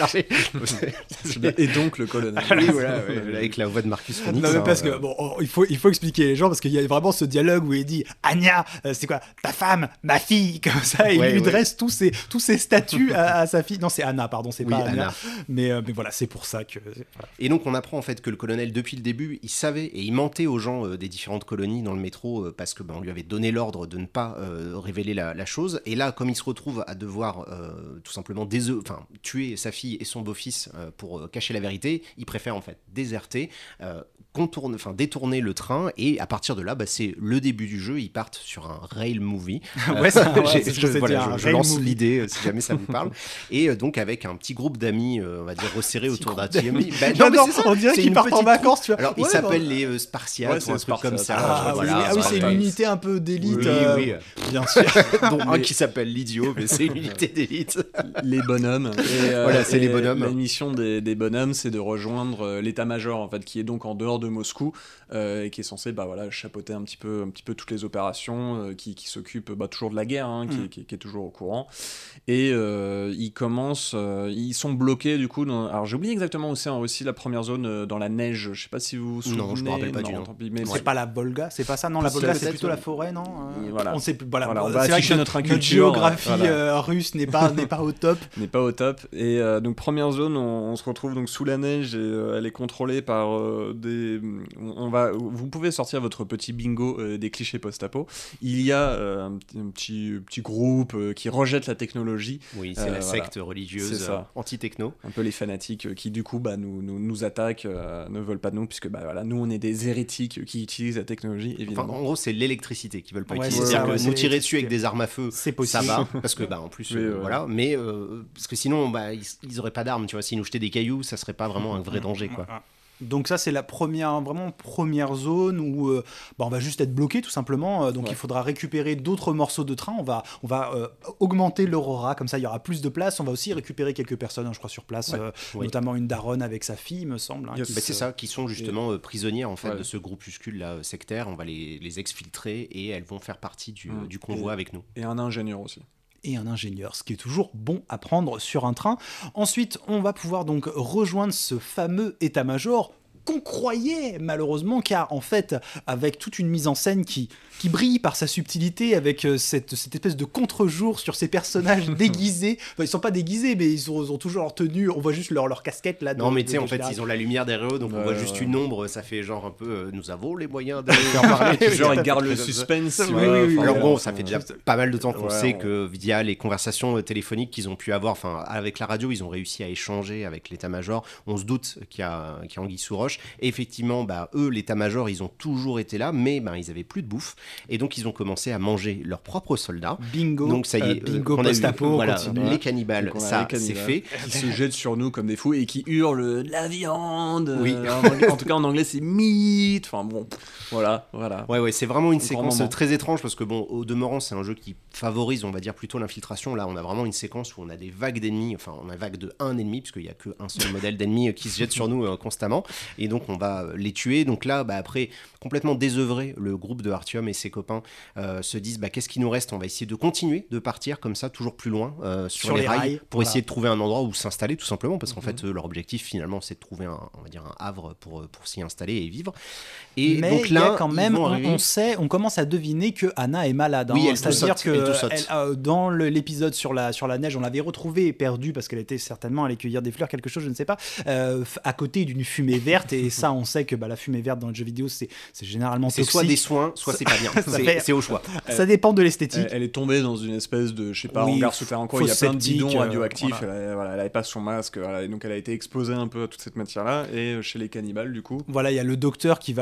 Et donc le colonel. Oui, voilà, avec la voix de Marcus Phoenix. Non, mais parce que, il faut expliquer les gens, parce qu'il y a vraiment ce dialogue où il dit « Anya, c'est quoi, ta femme, ma fille ?» comme ça, et il lui dresse tous ses statuts à sa fille. Non, c'est Anna, pardon, c'est pas Anya. Mais voilà, c'est pour ça que... Voilà. Et donc, on apprend en fait que le colonel, depuis le début, il savait et il mentait aux gens des différentes colonies dans le métro parce que on lui avait donné l'ordre de ne pas révéler la chose. Et là, comme il se retrouve à devoir tout simplement tuer sa fille et son beau-fils pour cacher la vérité, il préfère en fait déserter, détourner le train, et à partir de là, c'est le début du jeu. Ils partent sur un rail movie. Je lance l'idée si jamais ça vous parle. Et donc avec un petit groupe d'amis, on va dire resserrés autour d'un team. On dirait qu'ils partent en vacances, tu vois. Alors, ils s'appellent les Spartiates ou un truc comme ça. C'est une unité un peu d'élite. Oui. Bien sûr. Dont un qui s'appelle l'idiot, mais c'est une unité d'élite. Les bonhommes. C'est les bonhommes. La mission des bonhommes, c'est de rejoindre l'état-major, en fait, qui est donc en dehors de Moscou, et qui est censé chapeauter un petit peu toutes les opérations, qui s'occupe toujours de la guerre, hein, qui est toujours au courant. Et ils sont bloqués du coup. Alors j'ai oublié exactement où c'est, aussi la première zone dans la neige. Je sais pas si vous vous souvenez. Non, je me rappelle pas du nom. C'est pas la Volga, c'est pas ça. Non, la Volga c'est plutôt la forêt, non. Voilà. On sait plus. On va afficher notre inculture. Notre géographie russe n'est pas au top. N'est pas au top. Et donc première zone, on se retrouve donc sous la neige et elle est contrôlée par vous pouvez sortir votre petit bingo des clichés post-apo. Il y a un petit groupe qui rejette la technologie. Oui, c'est la secte religieuse anti-techno. Un peu les fanatiques qui du coup nous attaquent, ne veulent pas de nous, puisque nous on est des hérétiques qui utilisent la technologie, évidemment. Enfin, en gros, c'est l'électricité qu'ils veulent pas utiliser. C'est-à-dire que nous tirer dessus avec des armes à feu, c'est possible. ça va, parce que en plus voilà, mais parce que sinon ils auraient pas d'armes, tu vois. S'ils nous jetaient des cailloux, ça serait pas vraiment un vrai danger, quoi. Donc ça c'est la première zone où on va juste être bloqué tout simplement. Donc il faudra récupérer d'autres morceaux de train. On va augmenter l'aurora, comme ça il y aura plus de place. On va aussi récupérer quelques personnes, je crois, sur place, notamment une daronne avec sa fille, me semble. C'est ça, qui sont justement prisonnières en fait de ce groupuscule là sectaire. On va les exfiltrer et elles vont faire partie du convoi avec nous. Et un ingénieur aussi. Et un ingénieur, ce qui est toujours bon à prendre sur un train. Ensuite, on va pouvoir donc rejoindre ce fameux état-major qu'on croyait malheureusement, car en fait, avec toute une mise en scène qui brille par sa subtilité, avec cette espèce de contre-jour sur ces personnages déguisés. Enfin, ils sont pas déguisés, mais ils ont toujours leur tenue. On voit juste leur casquette là. Non, mais tu sais, en fait, ils ont la lumière derrière eux, donc on voit juste une ombre. Ça fait genre un peu. Nous avons les moyens de faire parler. Genre, ils gardent le suspense. Oui. Alors bon, ça fait déjà pas mal de temps qu'on sait que via les conversations téléphoniques qu'ils ont pu avoir, enfin, avec la radio, ils ont réussi à échanger avec l'état-major. On se doute qu'il y a anguille sous roche. Et effectivement, eux, l'état-major, ils ont toujours été là, mais ils avaient plus de bouffe. Et donc, ils ont commencé à manger leurs propres soldats. Bingo. Donc, ça y est, bingo on a eu, post-apo, voilà, continue. les cannibales, ça, c'est fait. Qui se jettent sur nous comme des fous et qui hurlent la viande. Oui. En tout cas, en anglais, c'est meat. Enfin bon, voilà. Ouais, c'est vraiment une Un séquence grand moment. très étrange parce que au demeurant, c'est un jeu qui favorise, on va dire, plutôt l'infiltration. Là, on a vraiment une séquence où on a des vagues d'ennemis, enfin, on a une vague de un ennemi, parce qu'il n'y a qu'un seul modèle d'ennemi qui se jette sur nous constamment, et donc on va les tuer. Donc là, après, complètement désœuvré, le groupe de Artyom et ses copains se disent, qu'est-ce qui nous reste ? On va essayer de continuer de partir comme ça, toujours plus loin, sur les rails, pour essayer de trouver un endroit où s'installer, tout simplement, parce qu'en fait, leur objectif, finalement, c'est de trouver on va dire un havre pour s'y installer et vivre. Et mais donc il y là, a quand même, on commence à deviner que Anna est malade. Oui, elle c'est-à-dire tout que saute. dans l'épisode sur la neige, on l'avait retrouvée perdue parce qu'elle était certainement allée cueillir des fleurs, quelque chose, je ne sais pas, à côté d'une fumée verte. Et ça, on sait que la fumée verte dans le jeu vidéo, c'est généralement c'est toxique. soit des soins, soit c'est pas bien. C'est au choix. Ça dépend de l'esthétique. Elle est tombée dans une espèce de, je sais pas, Oui, hangar souterrain quoi. Il y a plein de sceptique, bidons radioactifs. voilà. Elle avait pas son masque. Et donc elle a été exposée un peu à toute cette matière-là. Et chez les cannibales, du coup. Voilà, il y a le docteur qui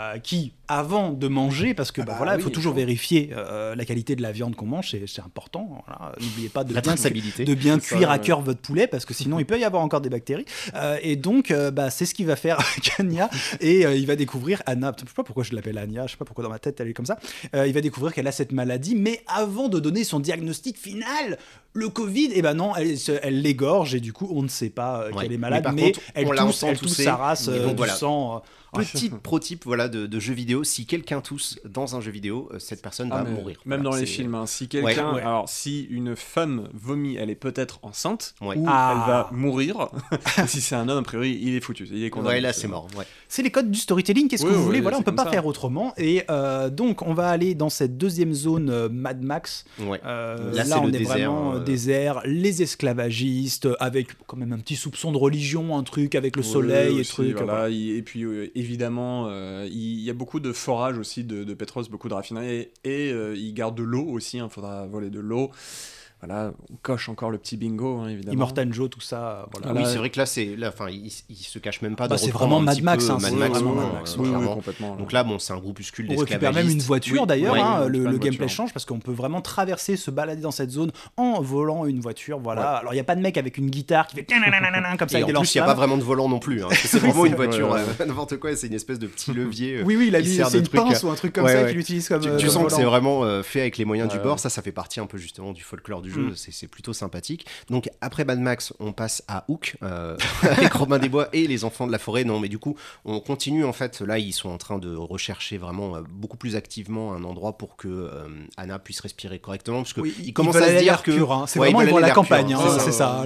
avant de manger, parce que il faut toujours vérifier la qualité de la viande qu'on mange, c'est important. Voilà. N'oubliez pas de bien cuire à cœur votre poulet, parce que sinon il peut y avoir encore des bactéries. Et donc, c'est ce qu'il va faire Anya, et il va découvrir Anna. Je sais pas pourquoi je l'appelle Anya, je sais pas pourquoi dans ma tête elle est comme ça. Il va découvrir qu'elle a cette maladie, mais avant de donner son diagnostic final, le Covid, non, elle l'égorge, et du coup on ne sait pas qu'elle est malade, mais elle tousse sa race du sang. Petit pro-type de jeu vidéo, si quelqu'un tousse dans un jeu vidéo, cette personne va mourir. Même dans les films, si quelqu'un, alors si une femme vomit, elle est peut-être enceinte, ou elle va mourir. Si c'est un homme, a priori, il est foutu, il est condamné. Ouais, là c'est mort. Ouais. C'est les codes du storytelling, qu'est-ce que vous voulez, voilà, on peut pas ça. faire autrement. Et donc on va aller dans cette deuxième zone Mad Max. Ouais. Là on est vraiment désert, les esclavagistes, avec quand même un petit soupçon de religion, un truc avec le soleil et trucs. Voilà. Et puis évidemment, il y a beaucoup de forage aussi de Petros, beaucoup de raffineries, et il garde de l'eau aussi, il faudra voler de l'eau. Voilà, on coche encore le petit bingo, évidemment. Immortan Joe, tout ça. Voilà. Oui, c'est vrai que là, il se cache même pas de c'est vraiment Mad Max. Mad Max, complètement. Donc là, c'est un groupuscule d'esclavagistes. On récupère même une voiture d'ailleurs. Le gameplay voiture. change parce qu'on peut vraiment traverser, se balader dans cette zone en volant une voiture. Voilà. Ouais. Alors il y a pas de mec avec une guitare qui fait comme ça. Et en plus, il y a pas vraiment de volant non plus. C'est vraiment une voiture, n'importe quoi. C'est une espèce de petit levier. Oui, c'est une pince ou un truc comme ça qu'il utilise comme. Tu sens que c'est vraiment fait avec les moyens du bord. Ça fait partie un peu justement du folklore du jeu. C'est plutôt sympathique. Donc après Mad Max, on passe à Hook avec Robin des Bois et les enfants de la forêt. Non, mais du coup, on continue en fait. Là, ils sont en train de rechercher vraiment beaucoup plus activement un endroit pour que Anna puisse respirer correctement, parce que ils commencent à se dire que c'est vraiment ils vont à la campagne. C'est ça.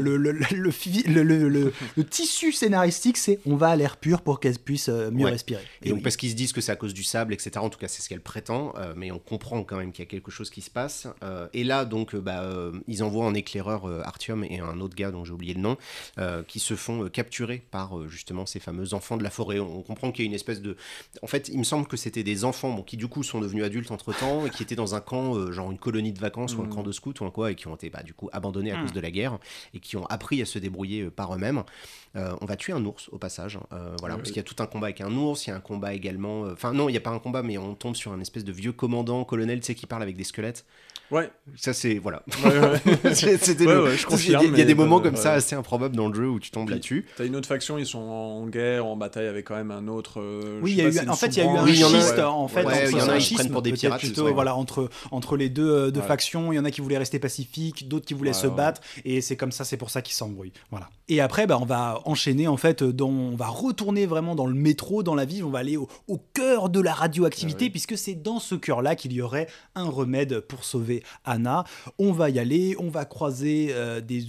Le tissu scénaristique, c'est on va à l'air pur pour qu'elle puisse mieux respirer. Et donc parce qu'ils se disent que c'est à cause du sable, etc. En tout cas, c'est ce qu'elle prétend, mais on comprend quand même qu'il y a quelque chose qui se passe. Et là, donc, ils envoient un éclaireur Artyom et un autre gars dont j'ai oublié le nom, qui se font capturer par justement ces fameux enfants de la forêt. On comprend qu'il y a une espèce de... En fait, il me semble que c'était des enfants qui du coup sont devenus adultes entre-temps et qui étaient dans un camp, genre une colonie de vacances ou un camp de scouts ou un quoi, et qui ont été du coup abandonnés à cause de la guerre et qui ont appris à se débrouiller par eux-mêmes. On va tuer un ours au passage, parce qu'il y a tout un combat avec un ours, il y a un combat également... Enfin non, il n'y a pas un combat, mais on tombe sur un espèce de vieux commandant, colonel, qui parle avec des squelettes. Ouais. Ça c'est... Voilà. Je confirme. Il y a des moments comme ça assez improbables dans le jeu où tu tombes là-dessus. T'as une autre faction, ils sont en guerre, en bataille avec quand même un autre... oui, il y a eu un schiste, en fait. Il y en a qui prennent pour des pirates. Plutôt, voilà, entre les deux factions, il y en a qui voulaient rester pacifiques, d'autres qui voulaient se battre, et c'est comme ça, c'est pour ça qu'ils s'embrouillent. Voilà. Et après, on va enchaîner, en fait, on va retourner vraiment dans le métro, dans la ville, on va aller au cœur de la radioactivité, puisque c'est dans ce cœur-là qu'il y aurait un remède pour sauver Anna. On va y aller, on va croiser des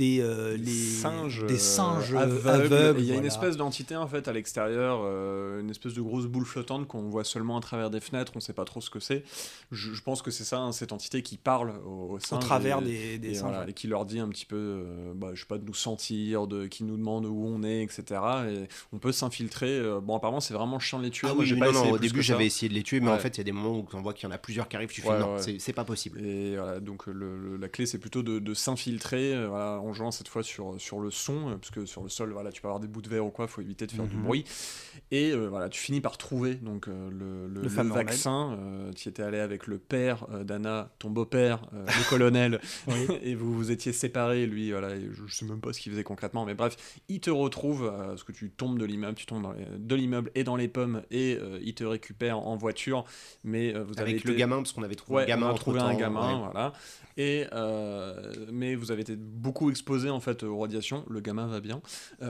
singes aveugles. Il y a une espèce d'entité en fait à l'extérieur, une espèce de grosse boule flottante qu'on voit seulement à travers des fenêtres, on sait pas trop ce que c'est. Je pense que c'est ça, cette entité qui parle aux singes. Au travers des singes. Voilà, et qui leur dit un petit peu, je sais pas, de nous sentir, qui nous demande où on est, etc. Et on peut s'infiltrer. Apparemment c'est vraiment chiant de les tuer. Ah oui, au début j'avais essayé de les tuer, mais en fait il y a des moments où on voit qu'il y en a plusieurs qui arrivent, tu fais non, c'est pas possible. Et voilà, donc la clé, c'est plutôt de s'infiltrer, en jouant cette fois sur le son, parce que sur le sol, tu peux avoir des bouts de verre ou quoi, il faut éviter de faire du bruit. Et tu finis par trouver donc, le vaccin. Tu y étais allé avec le père d'Anna, ton beau-père, le colonel, et vous étiez séparés, lui, je sais même pas ce qu'il faisait concrètement, mais bref, il te retrouve, parce que tu tombes de l'immeuble, de l'immeuble et dans les pommes, et il te récupère en voiture, mais vous avez avec le gamin, parce qu'on avait trouvé un gamin, voilà. Et mais vous avez été beaucoup exposé en fait aux radiations. Le gamin va bien.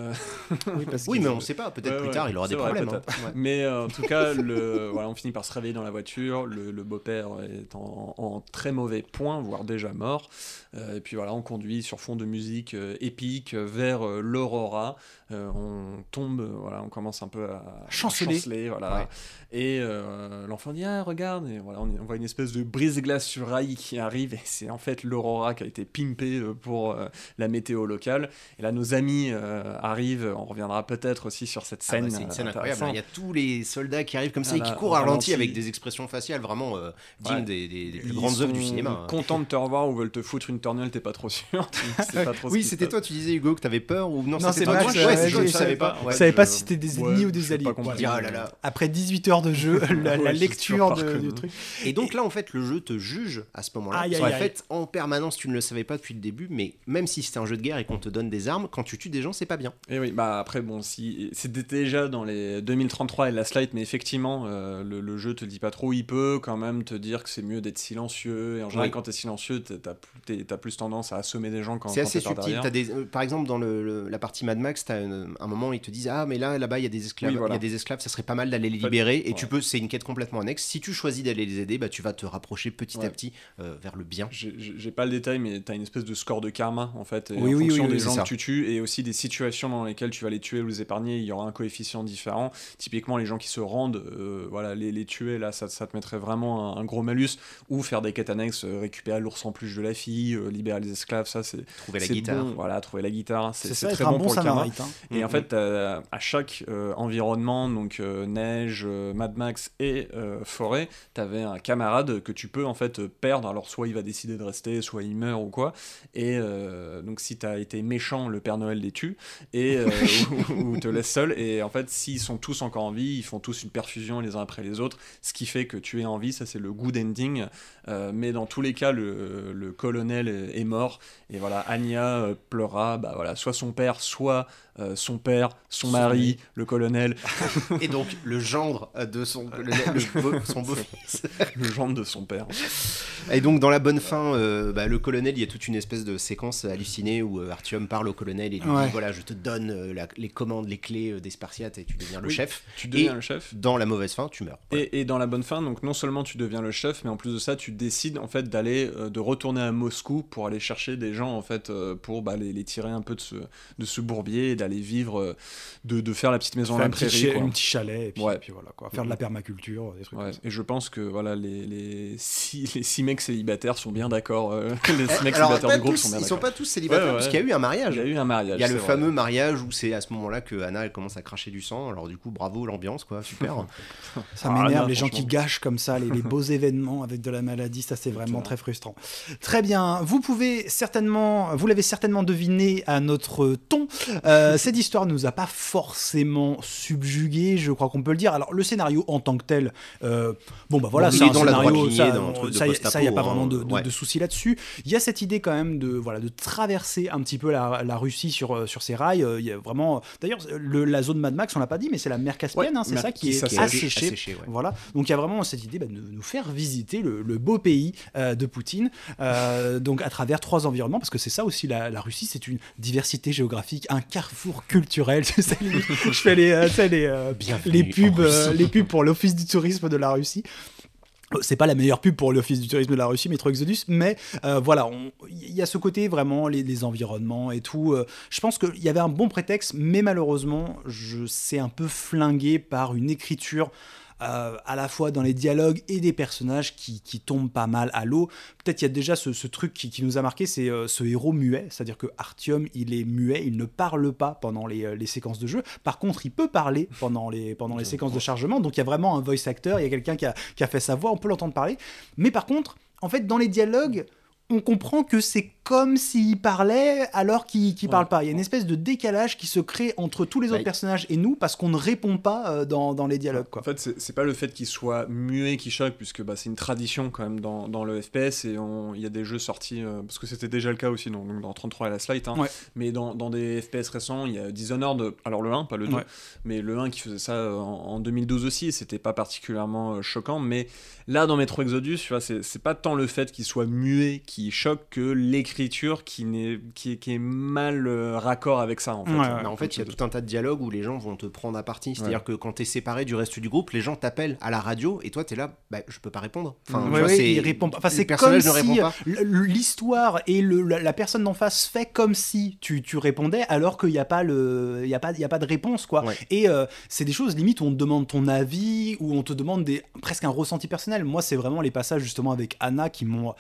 Mais on ne sait pas. Peut-être plus tard, il aura des problèmes. Mais en tout cas, on finit par se réveiller dans la voiture. Le beau-père est en très mauvais point, voire déjà mort. Et puis on conduit sur fond de musique épique vers l'Aurora. On tombe, on commence un peu à chanceler. Et l'enfant dit regarde, et on voit une espèce de brise-glace sur rail qui arrive, et c'est en fait l'Aurora qui a été pimpée pour la météo locale. Et là, nos amis arrivent. On reviendra peut-être aussi sur cette scène. C'est une scène incroyable. Il y a tous les soldats qui arrivent comme ça et qui courent à ralenti avec des expressions faciales vraiment dignes des plus grandes œuvres du cinéma. Contents de te revoir ou veulent te foutre une tornelle, t'es pas trop sûr. Oui, c'était toi, tu disais Hugo que t'avais peur ou non, c'est toi. Max. Je savais pas. Je savais pas si c'était des ennemis ou des alliés. Après 18 heures de jeu, la lecture du truc. Et donc là, en fait, le jeu te juge à ce moment-là. En fait, en permanence, tu ne le savais pas depuis le début, mais même si c'était un jeu de guerre et qu'on te donne des armes, quand tu tues des gens, c'est pas bien. Et oui, après, si c'était déjà dans les 2033 et la slide, mais effectivement, le jeu te dit pas trop. Il peut quand même te dire que c'est mieux d'être silencieux. Et en général, quand t'es silencieux, t'as plus tendance à assommer des gens quand c'est assez t'es par subtil. derrière. Par exemple, dans la partie Mad Max, t'as un moment où ils te disent mais là-bas, il y a des esclaves. Il y a des esclaves, ça serait pas mal d'aller les libérer. Et tu peux, c'est une quête complètement annexe. Si tu choisis d'aller les aider, tu vas te rapprocher petit à petit vers le bien. J'ai pas le détail, mais t'as une espèce de score de karma en fait, en fonction des gens que tu tues et aussi des situations dans lesquelles tu vas les tuer ou les épargner, il y aura un coefficient différent. Typiquement, les gens qui se rendent, les tuer, là, ça te mettrait vraiment un gros malus, ou faire des quêtes annexes, récupérer l'ours en peluche de la fille, libérer les esclaves, ça c'est trouver la guitare. Bon, trouver la guitare, c'est très bon pour le karma. Et en fait, à chaque environnement, donc neige, Mad Max et forêt, t'avais un camarade que tu peux en fait perdre. Alors soit il va décider de rester, soit il meurt ou quoi. Et donc si t'as été méchant, le Père Noël les tue et ou te laisse seul. Et en fait, s'ils sont tous encore en vie, ils font tous une perfusion les uns après les autres, ce qui fait que tu es en vie. Ça c'est le good ending. Mais dans tous les cas, le colonel est mort. Et voilà, Anya pleura. Soit son père, soit son père, son mari, le colonel. Et donc le gendre de son colonel, son beau-fils. Le gendre de son père. Et donc dans la bonne fin, le colonel, il y a toute une espèce de séquence hallucinée où Artyom parle au colonel et lui dit voilà, je te donne les commandes, les clés des Spartiates et tu deviens le chef. Tu deviens le chef. Dans la mauvaise fin, tu meurs. Voilà. Et dans la bonne fin, donc non seulement tu deviens le chef, mais en plus de ça, tu décides en fait de retourner à Moscou pour aller chercher des gens en fait pour les tirer un peu de ce bourbier et d'aller vivre, de faire la petite maison à la prairie, un petit chalet et puis voilà quoi, faire de la permaculture, des trucs comme ça. Et je pense que voilà les six mecs célibataires sont bien d'accord. Les 6 mecs célibataires du groupe sont bien d'accord. Ils sont pas tous célibataires parce qu'il y a eu un mariage. Il y a le fameux mariage où c'est à ce moment-là que Anna elle commence à cracher du sang. Alors du coup, bravo l'ambiance quoi, super. Ça m'énerve les gens qui gâchent comme ça les beaux événements avec de la maladie, ça c'est vraiment très frustrant. Très bien, vous l'avez certainement deviné à notre ton. Cette histoire ne nous a pas forcément subjugués, je crois qu'on peut le dire. Alors le scénario en tant que tel, c'est un scénario, ça y a pas vraiment de souci là-dessus. Il y a cette idée quand même de traverser un petit peu la Russie sur ses rails. Il y a vraiment, d'ailleurs, la zone Mad Max, on l'a pas dit, mais c'est la mer Caspienne, c'est ça qui est asséchée. Voilà. Donc il y a vraiment cette idée de nous faire visiter le beau pays de Poutine, donc à travers 3 environnements, parce que c'est ça aussi la Russie, c'est une diversité géographique, un carrefour culturel. Je fais les pubs pour l'Office du tourisme de la Russie. C'est pas la meilleure pub pour l'Office du tourisme de la Russie, Metro Exodus, mais il y a ce côté vraiment, les environnements et tout. Je pense qu'il y avait un bon prétexte, mais malheureusement, c'est un peu flingué par une écriture à la fois dans les dialogues et des personnages qui tombent pas mal à l'eau. Peut-être il y a déjà ce truc qui nous a marqué, c'est ce héros muet, c'est-à-dire que Artyom, il est muet, il ne parle pas pendant les séquences de jeu. Par contre, il peut parler pendant les séquences de chargement, donc il y a vraiment un voice actor, il y a quelqu'un qui a fait sa voix, on peut l'entendre parler. Mais par contre, en fait, dans les dialogues, on comprend que c'est comme s'il parlait alors qu'il parle pas. Il y a une espèce de décalage qui se crée entre tous les autres personnages et nous parce qu'on ne répond pas dans les dialogues, quoi. En fait, c'est pas le fait qu'il soit muet qui choque, puisque c'est une tradition quand même dans le FPS, et il y a des jeux sortis, parce que c'était déjà le cas aussi donc dans 33 et la Light, hein, mais dans des FPS récents, il y a Dishonored, alors le 1, pas le 2, mais le 1 qui faisait ça en 2012 aussi, et c'était pas particulièrement choquant, mais là dans Metro Exodus, tu vois, c'est pas tant le fait qu'il soit muet qui choque que l'écriture qui est mal raccord avec ça, en fait. En fait, il y a tout un tas de dialogues où les gens vont te prendre à partie, c'est-à-dire que quand t'es séparé du reste du groupe, les gens t'appellent à la radio et toi t'es là, je peux pas répondre. Il répond pas. Enfin, c'est comme si l'histoire et la personne d'en face fait comme si tu répondais alors qu'il n'y a pas y a pas de réponse, quoi. Et c'est des choses limite où on te demande ton avis, où on te demande presque un ressenti personnel. Moi, c'est vraiment les passages justement avec Anna qui m'ont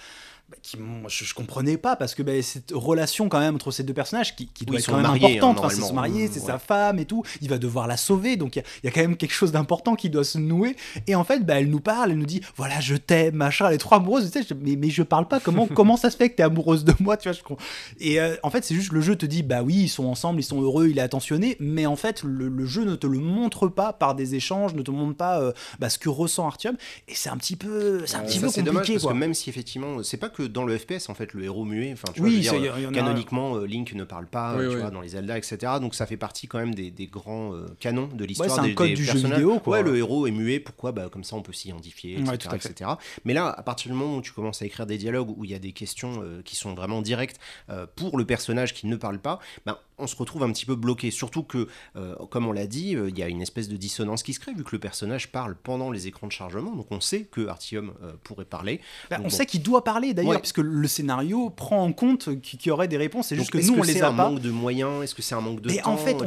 je comprenais pas, parce que cette relation quand même entre ces deux personnages qui doit être quand même importante, c'est se marier, c'est sa femme et tout, il va devoir la sauver, donc il y a quand même quelque chose d'important qui doit se nouer, et en fait elle nous parle, elle nous dit voilà je t'aime machin, elle est trop amoureuse, tu sais, mais je parle pas, comment ça se fait que t'es amoureuse de moi, tu vois, et en fait c'est juste le jeu te dit oui ils sont ensemble, ils sont heureux, il est attentionné, mais en fait le jeu ne te le montre pas par des échanges, ne te montre pas ce que ressent Artyom, et c'est un petit peu compliqué, dommage, parce quoi. que même si effectivement c'est pas que dans le FPS en fait le héros muet, enfin tu vois, canoniquement Link ne parle pas, tu vois, dans les Zelda, etc. Donc ça fait partie quand même des grands canons de l'histoire, c'est un code du jeu vidéo, quoi. Le héros est muet, pourquoi comme ça on peut s'identifier, etc. Mais là, à partir du moment où tu commences à écrire des dialogues où il y a des questions qui sont vraiment directes pour le personnage qui ne parle pas, on se retrouve un petit peu bloqué, surtout que comme on l'a dit, il y a une espèce de dissonance qui se crée vu que le personnage parle pendant les écrans de chargement, donc on sait que Artyom pourrait parler. On sait qu'il doit parler d'ailleurs, puisque le scénario prend en compte qu'il y aurait des réponses, c'est juste que nous on les a pas. Est-ce que c'est un manque de moyens, est-ce que c'est un manque de temps? Mais en fait,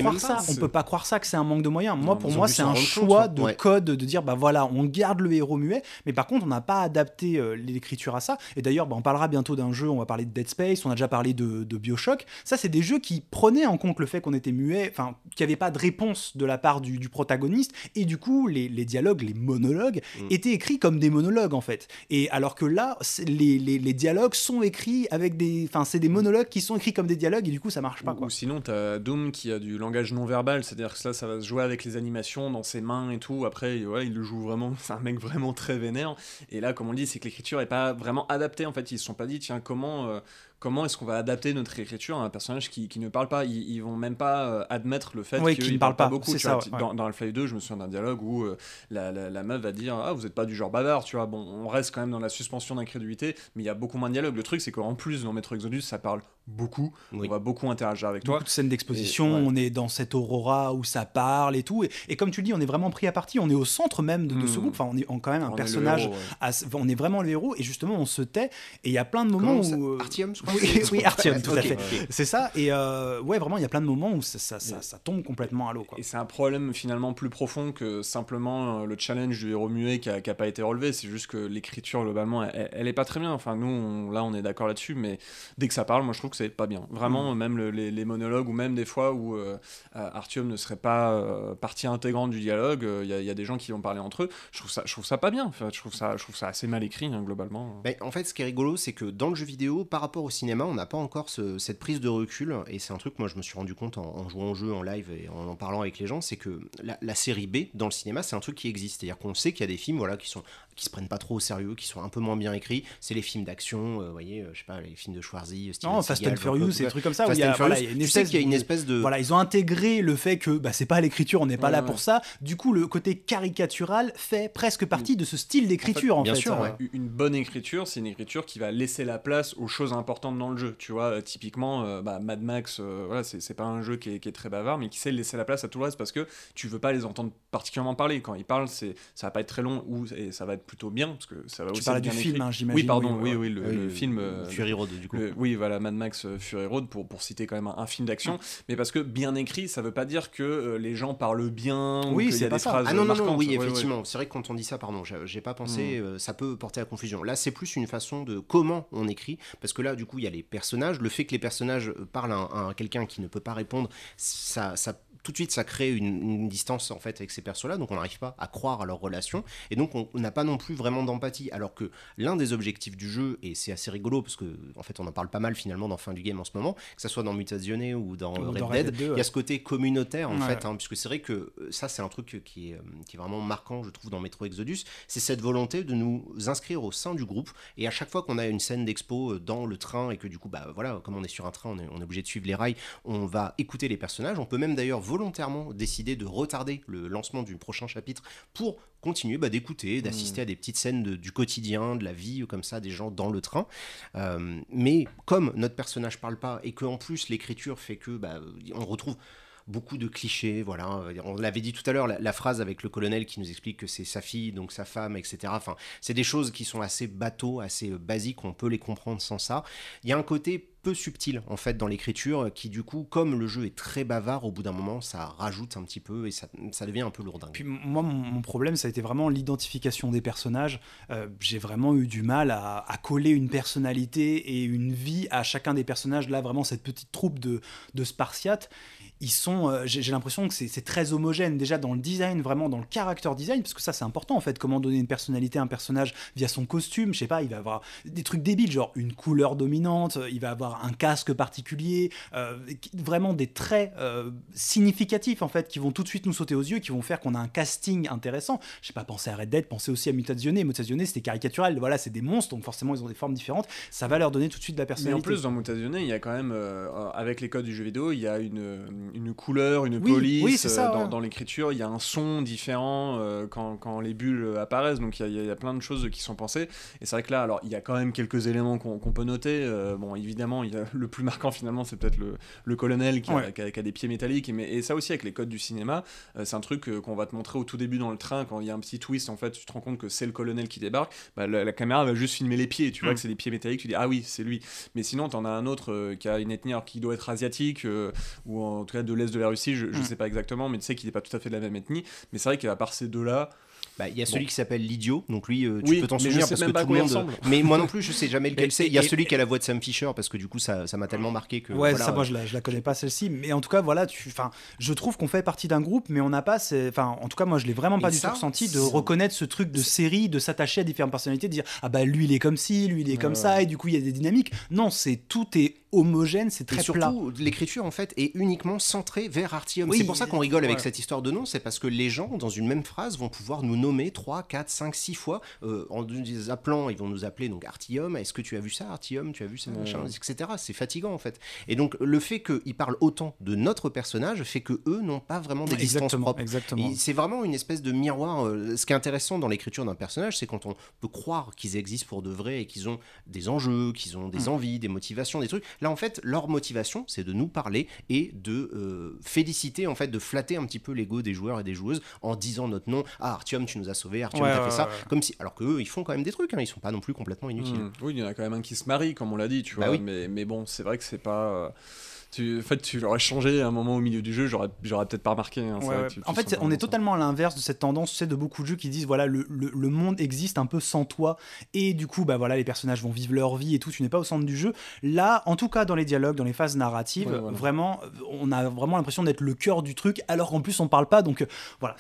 on peut pas croire ça, que c'est un manque de moyens. Pour moi c'est un choix de code, de dire voilà, on garde le héros muet, mais par contre on n'a pas adapté l'écriture à ça. Et d'ailleurs on parlera bientôt d'un jeu, on va parler de Dead Space, on a déjà parlé de BioShock. Ça c'est des jeux qui prenaient en compte le fait qu'on était muet, enfin qu'il n'y avait pas de réponse de la part du protagoniste, et du coup les dialogues, les monologues étaient écrits comme des monologues en fait. Et alors que là les dialogues sont écrits avec c'est des monologues qui sont écrits comme des dialogues, et du coup ça marche pas, quoi. Ou sinon t'as Doom qui a du langage non verbal, c'est-à-dire que là ça va se jouer avec les animations dans ses mains et tout, après il le joue vraiment, c'est un mec vraiment très vénère, et là comme on le dit c'est que l'écriture est pas vraiment adaptée, en fait ils se sont pas dit tiens comment est-ce qu'on va adapter notre écriture à un personnage qui ne parle pas. Ils vont même pas admettre le fait qu'il ne parle pas beaucoup. Dans Half-Life 2, je me souviens d'un dialogue où la meuf va dire vous n'êtes pas du genre bavard, tu vois. Bon, on reste quand même dans la suspension d'incrédulité, mais il y a beaucoup moins de dialogue. Le truc, c'est qu'en plus, dans Metro Exodus, ça parle beaucoup. On va beaucoup interagir avec toi. Beaucoup de scènes d'exposition, on est dans cette aurora où ça parle et tout. Et comme tu le dis, on est vraiment pris à partie. On est au centre même de ce groupe. Enfin, on est quand même un personnage. On est vraiment le héros. Et justement, on se tait. Et il y a plein de moments où. Artyom, je crois. Oui, Artyom, tout à fait. C'est ça. Et vraiment, il y a plein de moments où ça tombe complètement à l'eau, quoi. Et c'est un problème finalement plus profond que simplement le challenge du héros muet qui a pas été relevé. C'est juste que l'écriture, globalement, elle est pas très bien. Enfin, nous, on est d'accord là-dessus. Mais dès que ça parle, moi, je trouve que c'est pas bien. Vraiment, même les monologues, ou même des fois où Artyom ne serait pas partie intégrante du dialogue, il y a des gens qui vont parler entre eux. Je trouve ça pas bien. Enfin, je trouve ça assez mal écrit, globalement. Mais en fait, ce qui est rigolo, c'est que dans le jeu vidéo, par rapport au cinéma, on n'a pas encore cette prise de recul, et c'est un truc, moi je me suis rendu compte en jouant au jeu en live et en parlant avec les gens, c'est que la série B dans le cinéma, c'est un truc qui existe, c'est-à-dire qu'on sait qu'il y a des films qui se prennent pas trop au sérieux, qui sont un peu moins bien écrits, c'est les films d'action, vous voyez, je sais pas, les films de Schwarzy, Fast and Furious, c'est des trucs comme ça, où il y a une espèce de... Voilà, ils ont intégré le fait que c'est pas l'écriture, on n'est pas là pour ça, du coup le côté caricatural fait presque partie de ce style d'écriture, en fait. Bien sûr, une bonne écriture, c'est une écriture qui va laisser la place aux choses importantes dans le jeu, tu vois, typiquement Mad Max, voilà, c'est pas un jeu qui est très bavard, mais qui sait laisser la place à tout le reste, parce que tu veux pas les entendre particulièrement parler. Quand ils parlent, ça va pas être très long, et ça va être plutôt bien, parce que ça va aussi être bien écrit. Tu parlais du film, j'imagine. Oui, pardon, le film Fury Road, du coup. Oui, voilà, Mad Max Fury Road, pour citer quand même un film d'action, mais parce que bien écrit, ça veut pas dire que les gens parlent bien, ou qu'il y a des phrases marquantes. Oui, effectivement, c'est vrai que quand on dit ça, pardon, j'ai pas pensé, ça peut porter à confusion. Là, c'est plus une façon de comment on écrit, parce que là, du coup, il y a les personnages, le fait que les personnages parlent à quelqu'un qui ne peut pas répondre, ça tout de suite ça crée une distance en fait avec ces persos-là, donc on n'arrive pas à croire à leur relation, et donc on n'a pas non plus vraiment d'empathie, alors que l'un des objectifs du jeu, et c'est assez rigolo parce que en fait on en parle pas mal finalement dans Fin du Game en ce moment, que ça soit dans Mutazione ou dans Red Dead, 2, il y a ce côté communautaire en Ouais. fait, puisque c'est vrai que ça c'est un truc qui est vraiment marquant je trouve dans Metro Exodus, c'est cette volonté de nous inscrire au sein du groupe, et à chaque fois qu'on a une scène d'expo dans le train, et que du coup voilà, comme on est sur un train, on est obligé de suivre les rails, on va écouter les personnages, on peut même d'ailleurs volontairement décider de retarder le lancement du prochain chapitre pour continuer d'écouter, d'assister à des petites scènes du quotidien, de la vie comme ça des gens dans le train, mais comme notre personnage parle pas, et qu'en plus l'écriture fait que on retrouve beaucoup de clichés, voilà. On l'avait dit tout à l'heure, la phrase avec le colonel qui nous explique que c'est sa fille, donc sa femme, etc. Enfin, c'est des choses qui sont assez bateaux, assez basiques, on peut les comprendre sans ça. Il y a un côté peu subtil, en fait, dans l'écriture, qui du coup, comme le jeu est très bavard, au bout d'un moment, ça rajoute un petit peu, et ça devient un peu lourdingue. Puis moi, mon problème, ça a été vraiment l'identification des personnages. J'ai vraiment eu du mal à coller une personnalité et une vie à chacun des personnages. Là, vraiment, cette petite troupe de Spartiates, ils sont, j'ai l'impression que c'est très homogène, déjà dans le design, vraiment dans le character design, parce que ça c'est important en fait, comment donner une personnalité à un personnage via son costume. Je sais pas, il va avoir des trucs débiles, genre une couleur dominante, il va avoir un casque particulier, vraiment des traits significatifs en fait, qui vont tout de suite nous sauter aux yeux, qui vont faire qu'on a un casting intéressant. Je sais pas, pensez à Red Dead, pensez aussi à Mutazione. Mutazione c'était caricatural, voilà, c'est des monstres, donc forcément ils ont des formes différentes, ça va leur donner tout de suite de la personnalité. Mais en plus dans Mutazione, il y a quand même, avec les codes du jeu vidéo, il y a une couleur, une police, oui, c'est ça, dans l'écriture, il y a un son différent quand les bulles apparaissent, donc il y a plein de choses qui sont pensées, et c'est vrai que là, alors il y a quand même quelques éléments qu'on peut noter, bon évidemment, le plus marquant finalement c'est peut-être le colonel qui a des pieds métalliques, et ça aussi avec les codes du cinéma, c'est un truc qu'on va te montrer au tout début dans le train, quand il y a un petit twist, en fait tu te rends compte que c'est le colonel qui débarque, la caméra va juste filmer les pieds, tu vois que c'est des pieds métalliques, tu dis ah oui c'est lui, mais sinon t'en as un autre qui a une ethnie alors, qui doit être asiatique, ou en tout cas de l'Est de la Russie, je sais pas exactement, mais tu sais qu'il n'est pas tout à fait de la même ethnie, mais c'est vrai qu'à part ces deux-là, il y a celui qui s'appelle l'idiot, donc lui, tu peux t'en souvenir parce que tout le monde. Mais moi non plus, je sais jamais lequel c'est. Il y a celui qui a la voix de Sam Fisher, parce que du coup, ça m'a tellement marqué que. Ouais, voilà, ça, moi, je la connais pas celle-ci, mais en tout cas, voilà, je trouve qu'on fait partie d'un groupe, mais on n'a pas. En tout cas, moi, je l'ai vraiment pas du tout ressenti de reconnaître ce truc de série, de s'attacher à différentes personnalités, de dire ah bah lui il est comme ci, lui il est comme ça, et du coup il y a des dynamiques. Non, tout est homogène, c'est très plat. Et surtout, l'écriture en fait est uniquement centrée vers Artyom. Oui, c'est pour ça qu'on rigole avec cette histoire de nom, c'est parce que les gens, dans une même phrase, vont pouvoir nous nommer 3, 4, 5, 6 fois, en nous appelant, ils vont nous appeler donc Artyom, est-ce que tu as vu ça Artyom, tu as vu ça, machin, etc. C'est fatigant en fait. Et donc le fait qu'ils parlent autant de notre personnage fait que eux n'ont pas vraiment d'existence propre. Exactement. Et c'est vraiment une espèce de miroir. Ce qui est intéressant dans l'écriture d'un personnage, c'est quand on peut croire qu'ils existent pour de vrai et qu'ils ont des enjeux, qu'ils ont des envies, des motivations, des trucs. Là, en fait, leur motivation, c'est de nous parler et de féliciter, en fait, de flatter un petit peu l'ego des joueurs et des joueuses en disant notre nom. Ah, Artyom, tu nous as sauvés, Artyom, t'as fait ça. Comme si, alors qu'eux, ils font quand même des trucs, ils sont pas non plus complètement inutiles. Oui, il y en a quand même un qui se marie, comme on l'a dit, tu vois. Mais bon, c'est vrai que c'est pas. En fait, tu l'aurais changé à un moment au milieu du jeu, j'aurais peut-être pas remarqué. Hein, en fait, on est totalement à l'inverse de cette tendance, tu sais, de beaucoup de jeux qui disent voilà, le monde existe un peu sans toi, et du coup, voilà, les personnages vont vivre leur vie et tout, tu n'es pas au centre du jeu. Là, en tout cas, dans les dialogues, dans les phases narratives, vraiment, on a vraiment l'impression d'être le cœur du truc, alors qu'en plus, on parle pas. Donc voilà,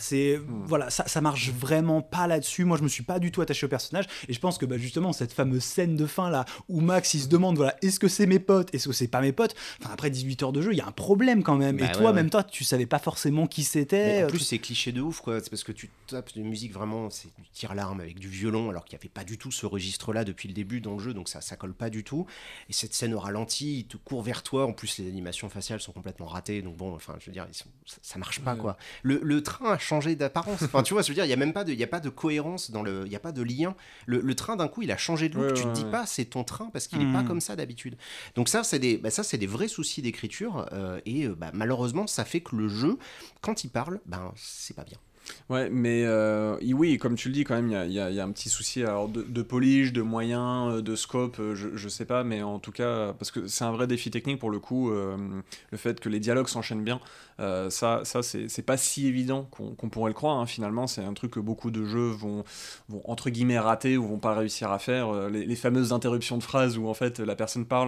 ça marche vraiment pas là-dessus. Moi, je me suis pas du tout attaché au personnage, et je pense que justement, cette fameuse scène de fin là, où Max il se demande voilà, est-ce que c'est mes potes, est-ce que c'est pas mes potes. Enfin, après 18 heures de jeu, il y a un problème quand même. Et toi, même toi, tu savais pas forcément qui c'était. Mais en plus, c'est cliché de ouf, quoi. C'est parce que tu tapes une musique vraiment, c'est du tire-larme avec du violon, alors qu'il n'y avait pas du tout ce registre-là depuis le début dans le jeu, donc ça colle pas du tout. Et cette scène au ralenti, il te court vers toi. En plus, les animations faciales sont complètement ratées, donc bon, enfin, je veux dire, ça marche pas, quoi. Le train a changé d'apparence. Enfin, tu vois, je veux dire, il y a même pas de, il y a pas de cohérence dans le, il y a pas de lien. Le train d'un coup, il a changé de look. Tu te dis pas, c'est ton train parce qu'il est pas comme ça d'habitude. Donc ça, c'est des vrais soucis d'écriture. Et malheureusement ça fait que le jeu quand il parle c'est pas bien. Ouais, mais oui, comme tu le dis, quand même, il y a un petit souci alors, de polish, de moyens, de scope, je sais pas, mais en tout cas, parce que c'est un vrai défi technique pour le coup, le fait que les dialogues s'enchaînent bien, ça c'est pas si évident qu'on pourrait le croire, hein, finalement, c'est un truc que beaucoup de jeux vont entre guillemets rater ou vont pas réussir à faire, les fameuses interruptions de phrases où en fait la personne parle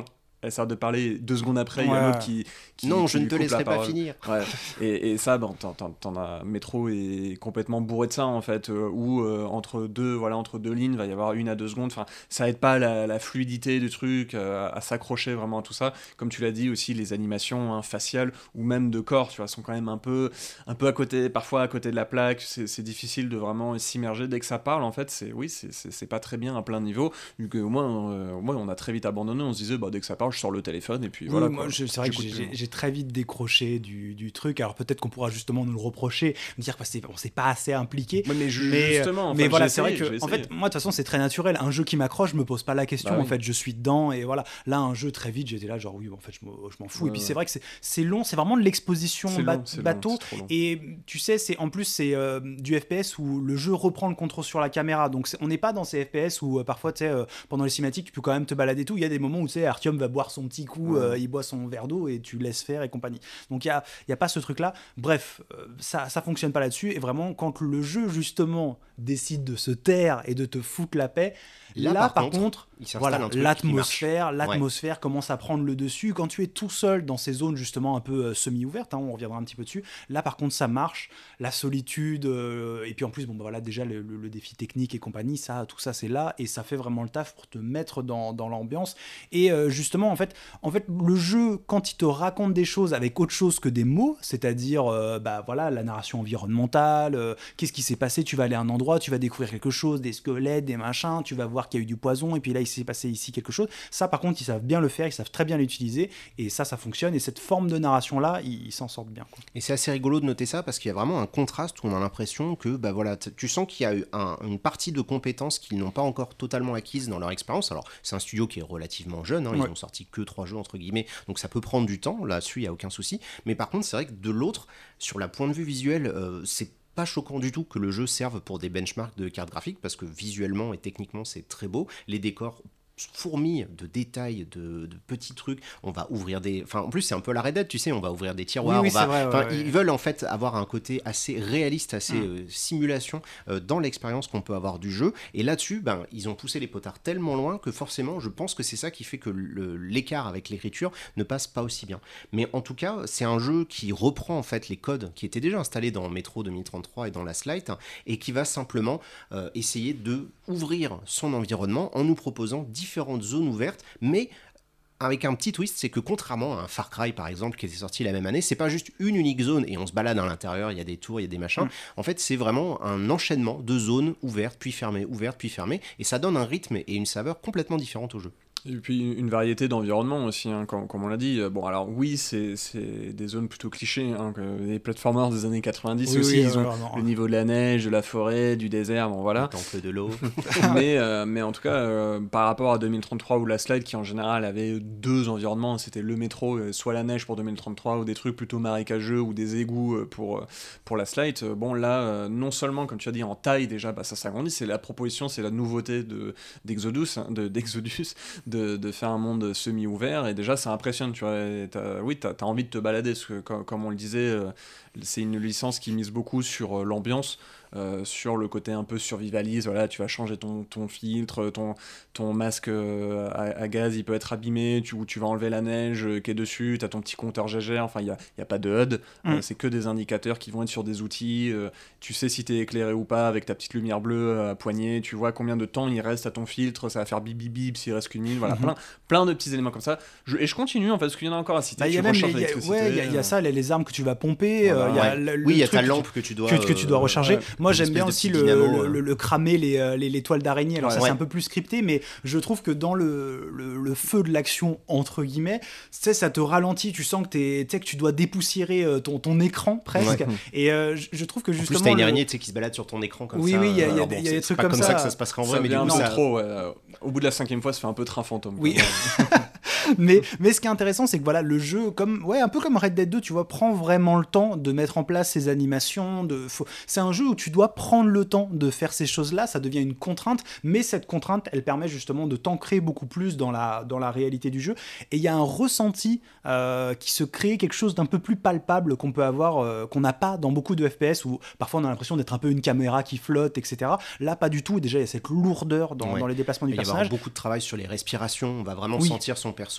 elle s'arrête de parler 2 secondes après, il y a l'autre qui non, qui je ne lui te coupe la laisserai pas parole. finir. Ouais. Et ça, bon, t'en as. Metro est complètement bourré de ça, en fait, où entre deux lignes, va y avoir 1 à 2 secondes. Enfin, ça aide pas la fluidité du truc, à s'accrocher vraiment à tout ça. Comme tu l'as dit aussi, les animations faciales ou même de corps, tu vois, sont quand même un peu à côté, parfois à côté de la plaque. C'est difficile de vraiment s'immerger. Dès que ça parle, en fait, c'est pas très bien à plein niveau. Vu qu'au moins, on a très vite abandonné. On se disait, dès que ça parle, je sors le téléphone et puis voilà. Moi, c'est vrai que j'ai très vite décroché du truc. Alors peut-être qu'on pourra justement nous le reprocher, me dire qu'on s'est pas assez impliqué. Mais justement, mais voilà, c'est vrai que en fait, moi de toute façon, c'est très naturel. Un jeu qui m'accroche, je me pose pas la question. En fait, je suis dedans et voilà. Là, un jeu très vite, j'étais là genre oui, en fait, je m'en fous. Et puis c'est vrai que c'est long, c'est vraiment de l'exposition bateau. Et tu sais, en plus c'est du FPS où le jeu reprend le contrôle sur la caméra. Donc on n'est pas dans ces FPS où parfois tu sais pendant les cinématiques, tu peux quand même te balader tout. Il y a des moments où tu sais Artyom va boire son petit coup, il boit son verre d'eau et tu laisses faire et compagnie. Donc il y a pas ce truc là. Bref, ça fonctionne pas là-dessus. Et vraiment, quand le jeu justement décide de se taire et de te foutre la paix, là par contre voilà, l'atmosphère commence à prendre le dessus. Quand tu es tout seul dans ces zones justement un peu semi-ouvertes, on reviendra un petit peu dessus, là par contre ça marche, la solitude, et puis en plus voilà, déjà le défi technique et compagnie, tout ça c'est là, et ça fait vraiment le taf pour te mettre dans l'ambiance. Et justement en fait le jeu, quand il te raconte des choses avec autre chose que des mots, c'est-à-dire voilà, la narration environnementale, qu'est-ce qui s'est passé, tu vas aller à un endroit, tu vas découvrir quelque chose, des squelettes, des machins, tu vas voir qu'il y a eu du poison, et puis là il s'est passé ici quelque chose. Ça par contre ils savent bien le faire, ils savent très bien l'utiliser, et ça fonctionne, et cette forme de narration là ils s'en sortent bien, quoi. Et c'est assez rigolo de noter ça parce qu'il y a vraiment un contraste où on a l'impression que voilà, tu sens qu'il y a eu une partie de compétences qu'ils n'ont pas encore totalement acquises dans leur expérience. Alors c'est un studio qui est relativement jeune, ils ont sorti que 3 jeux entre guillemets, donc ça peut prendre du temps, là-dessus il n'y a aucun souci, mais par contre c'est vrai que de l'autre, sur la point de vue visuel, c'est pas choquant du tout que le jeu serve pour des benchmarks de cartes graphiques parce que visuellement et techniquement c'est très beau, les décors fourmille de détails, de petits trucs. On va ouvrir en plus c'est un peu la Red Dead, tu sais, on va ouvrir des tiroirs, ils veulent en fait avoir un côté assez réaliste, assez simulation dans l'expérience qu'on peut avoir du jeu, et là-dessus ils ont poussé les potards tellement loin que forcément je pense que c'est ça qui fait que l'écart avec l'écriture ne passe pas aussi bien. Mais en tout cas c'est un jeu qui reprend en fait les codes qui étaient déjà installés dans Metro 2033 et dans Last Light, et qui va simplement essayer de ouvrir son environnement en nous proposant différentes zones ouvertes, mais avec un petit twist, c'est que contrairement à un Far Cry par exemple qui était sorti la même année, c'est pas juste une unique zone et on se balade à l'intérieur, il y a des tours, il y a des machins. En fait c'est vraiment un enchaînement de zones ouvertes puis fermées, et ça donne un rythme et une saveur complètement différente au jeu. Et puis une variété d'environnements aussi, comme on l'a dit. Bon, alors oui, c'est des zones plutôt clichés, les platformers des années 90 aussi, ils ont le niveau de la neige, de la forêt, du désert, bon voilà. Le temple de l'eau. mais en tout cas, par rapport à 2033 ou Last Light, qui en général avait 2 environnements, c'était le métro, soit la neige pour 2033, ou des trucs plutôt marécageux, ou des égouts pour Last Light. Bon là, non seulement, comme tu as dit, en taille déjà, ça s'agrandit, c'est la proposition, c'est la nouveauté d'Exodus, de faire un monde semi-ouvert, et déjà ça impressionne, tu vois. T'as envie de te balader, parce que comme on le disait, c'est une licence qui mise beaucoup sur l'ambiance, sur le côté un peu survivaliste. Voilà, tu vas changer ton filtre, ton masque à gaz, il peut être abîmé, tu vas enlever la neige qui est dessus, tu as ton petit compteur GG, enfin il y a pas de HUD, c'est que des indicateurs qui vont être sur des outils, tu sais si tu es éclairé ou pas avec ta petite lumière bleue à poignée, tu vois combien de temps il reste à ton filtre, ça va faire bip bip bip s'il reste qu'une minute, voilà, plein de petits éléments comme ça. Et je continue en fait, parce qu'il y en a encore à citer. Il y a ça, les armes que tu vas pomper, il y a ta lampe que tu dois recharger. Moi j'aime bien aussi le cramer les toiles d'araignée. Alors ça c'est un peu plus scripté, mais je trouve que dans le feu de l'action entre guillemets, ça te ralentit, tu sens que tu dois dépoussiérer ton écran presque. Et je trouve que justement en plus t'as une araignée qui se balade sur ton écran comme ça. Oui, il y a des trucs comme ça. C'est pas comme ça que ça se passerait en vrai, mais du coup ça trop. Au bout de la 5e fois, ça fait un peu train fantôme. Oui. mais ce qui est intéressant, c'est que voilà, le jeu, un peu comme Red Dead 2, tu vois, prend vraiment le temps de mettre en place ces animations. C'est un jeu où tu dois prendre le temps de faire ces choses-là. Ça devient une contrainte, mais cette contrainte, elle permet justement de t'ancrer beaucoup plus dans la réalité du jeu. Et il y a un ressenti qui se crée, quelque chose d'un peu plus palpable qu'on peut avoir, qu'on n'a pas dans beaucoup de FPS où parfois on a l'impression d'être un peu une caméra qui flotte, etc. Là, pas du tout. Et déjà, il y a cette lourdeur dans les déplacements du personnage. Il va y avoir beaucoup de travail sur les respirations. On va vraiment sentir son perso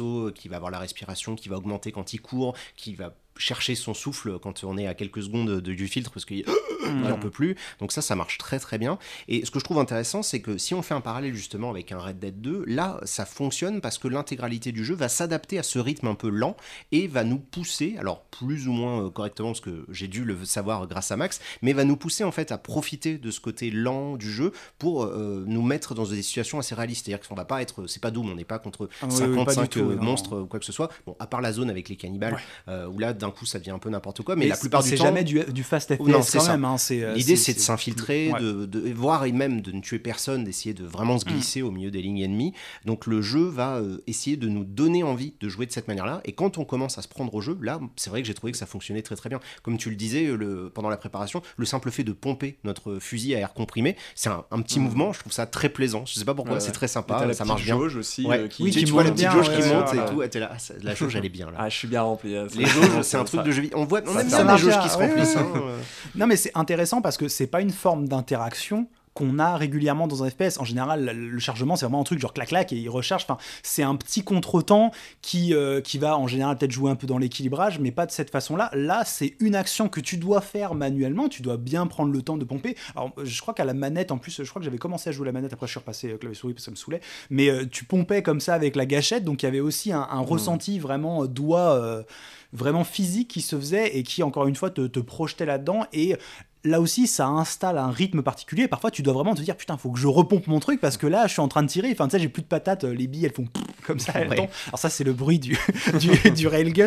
vaisseau, qui va avoir la respiration, qui va augmenter quand il court, qui va chercher son souffle quand on est à quelques secondes du filtre parce qu'il n'en peut plus. Donc ça marche très très bien. Et ce que je trouve intéressant, c'est que si on fait un parallèle justement avec un Red Dead 2, là ça fonctionne parce que l'intégralité du jeu va s'adapter à ce rythme un peu lent et va nous pousser, alors plus ou moins correctement parce que j'ai dû le savoir grâce à Max, mais va nous pousser en fait à profiter de ce côté lent du jeu pour nous mettre dans des situations assez réalistes. C'est-à-dire qu'on va pas être, c'est pas Doom, on n'est pas contre 55 monstres ou quoi que ce soit. Bon, à part la zone avec les cannibales, où là d'un coup ça devient un peu n'importe quoi, mais la plupart du temps c'est jamais du fast FPS quand même, hein, l'idée c'est de s'infiltrer, de voir et même de ne tuer personne, d'essayer de vraiment se glisser au milieu des lignes ennemies. Donc le jeu va essayer de nous donner envie de jouer de cette manière-là, et quand on commence à se prendre au jeu, là c'est vrai que j'ai trouvé que ça fonctionnait très très bien. Comme tu le disais pendant la préparation, le simple fait de pomper notre fusil à air comprimé, c'est un petit mouvement, je trouve ça très plaisant, je sais pas pourquoi, c'est très sympa, ça marche bien. Jauge aussi, tu vois la petite jauge qui monte et tout, t'es là, la jauge elle est bien là. Je suis bien rempli. Les jauges c'est un truc de jeu vidéo, on aime bien les jauges qui se remplissent. Non mais c'est intéressant parce que c'est pas une forme d'interaction qu'on a régulièrement dans un FPS. En général, le chargement, c'est vraiment un truc genre clac-clac et il recharge. Enfin, c'est un petit contretemps qui va en général peut-être jouer un peu dans l'équilibrage, mais pas de cette façon-là. Là, c'est une action que tu dois faire manuellement. Tu dois bien prendre le temps de pomper. Alors, je crois qu'à la manette, en plus, je crois que j'avais commencé à jouer la manette. Après, je suis repassé clavier-souris parce que ça me saoulait. Mais tu pompais comme ça avec la gâchette. Donc, il y avait aussi un ressenti vraiment doigt... vraiment physique qui se faisait et qui, encore une fois, te projetait là-dedans. Et là aussi, ça installe un rythme particulier. Parfois, tu dois vraiment te dire, putain, faut que je repompe mon truc parce que là, je suis en train de tirer. Enfin, tu sais, j'ai plus de patates, les billes, elles font comme ça, elles tombent. Alors ça, c'est le bruit du railgun.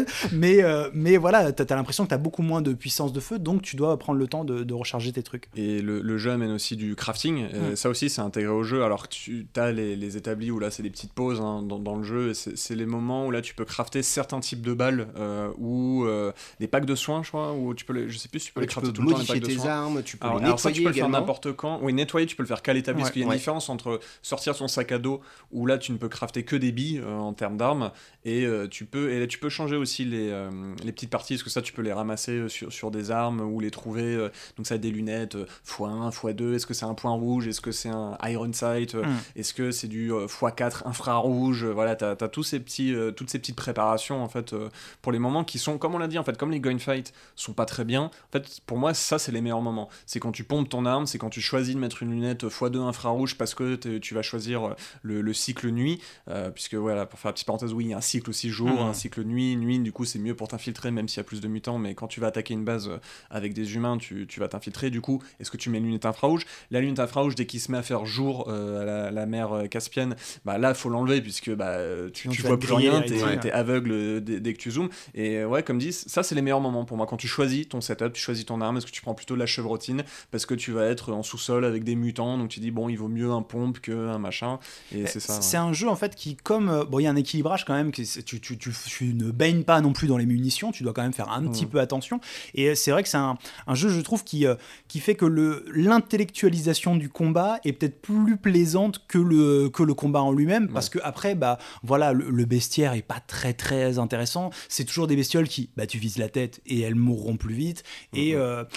Mais voilà, t'as l'impression que t'as beaucoup moins de puissance de feu, donc tu dois prendre le temps de recharger tes trucs. Et le jeu amène aussi du crafting. Ça aussi, c'est intégré au jeu. Alors que tu as les établis où là, c'est des petites pauses dans le jeu. C'est les moments où là, tu peux crafter certains types de balles ou des packs de soins, je crois. Où tu peux je sais plus si tu peux les crafter tout le temps, les packs de soins. Armes, tu peux alors, les nettoyer ça, tu peux le faire également. n'importe quand. Oui, nettoyer, tu peux le faire qu'à l'établi, parce qu'il y a une différence entre sortir son sac à dos, où là, tu ne peux crafter que des billes en termes d'armes, et là, tu peux changer aussi les petites parties, parce que ça, tu peux les ramasser sur des armes, ou les trouver, donc ça a des lunettes, x1, x2, est-ce que c'est un point rouge, est-ce que c'est un iron sight, est-ce que c'est du x4 infrarouge, voilà, t'as toutes ces petites préparations, en fait, pour les moments qui sont, comme on l'a dit, en fait, comme les gunfights sont pas très bien, en fait, pour moi, ça, c'est les meilleurs moments. C'est quand tu pompes ton arme, c'est quand tu choisis de mettre une lunette x2 infrarouge parce que tu vas choisir le cycle nuit, puisque voilà, pour faire la petite parenthèse, oui, il y a un cycle aussi jour, un cycle nuit, du coup c'est mieux pour t'infiltrer même s'il y a plus de mutants, mais quand tu vas attaquer une base avec des humains, tu vas t'infiltrer, du coup, est-ce que tu mets une lunette infrarouge? La lunette infrarouge, dès qu'il se met à faire jour à la mer Caspienne, bah là, faut l'enlever puisque tu vois plus rien, t'es aveugle dès que tu zoomes, et ouais, comme dit, ça c'est les meilleurs moments pour moi, quand tu choisis ton setup, tu choisis ton arme, est-ce que tu prends plutôt de la chevrotine parce que tu vas être en sous-sol avec des mutants, donc tu dis bon, il vaut mieux un pompe qu'un machin, et c'est ça. C'est un jeu en fait qui, comme bon, il y a un équilibrage quand même, tu ne baignes pas non plus dans les munitions, tu dois quand même faire un petit peu attention, et c'est vrai que c'est un jeu, je trouve, qui fait que l'intellectualisation du combat est peut-être plus plaisante que le combat en lui-même, parce que après, voilà, le bestiaire est pas très très intéressant, c'est toujours des bestioles qui, tu vises la tête et elles mourront plus vite, et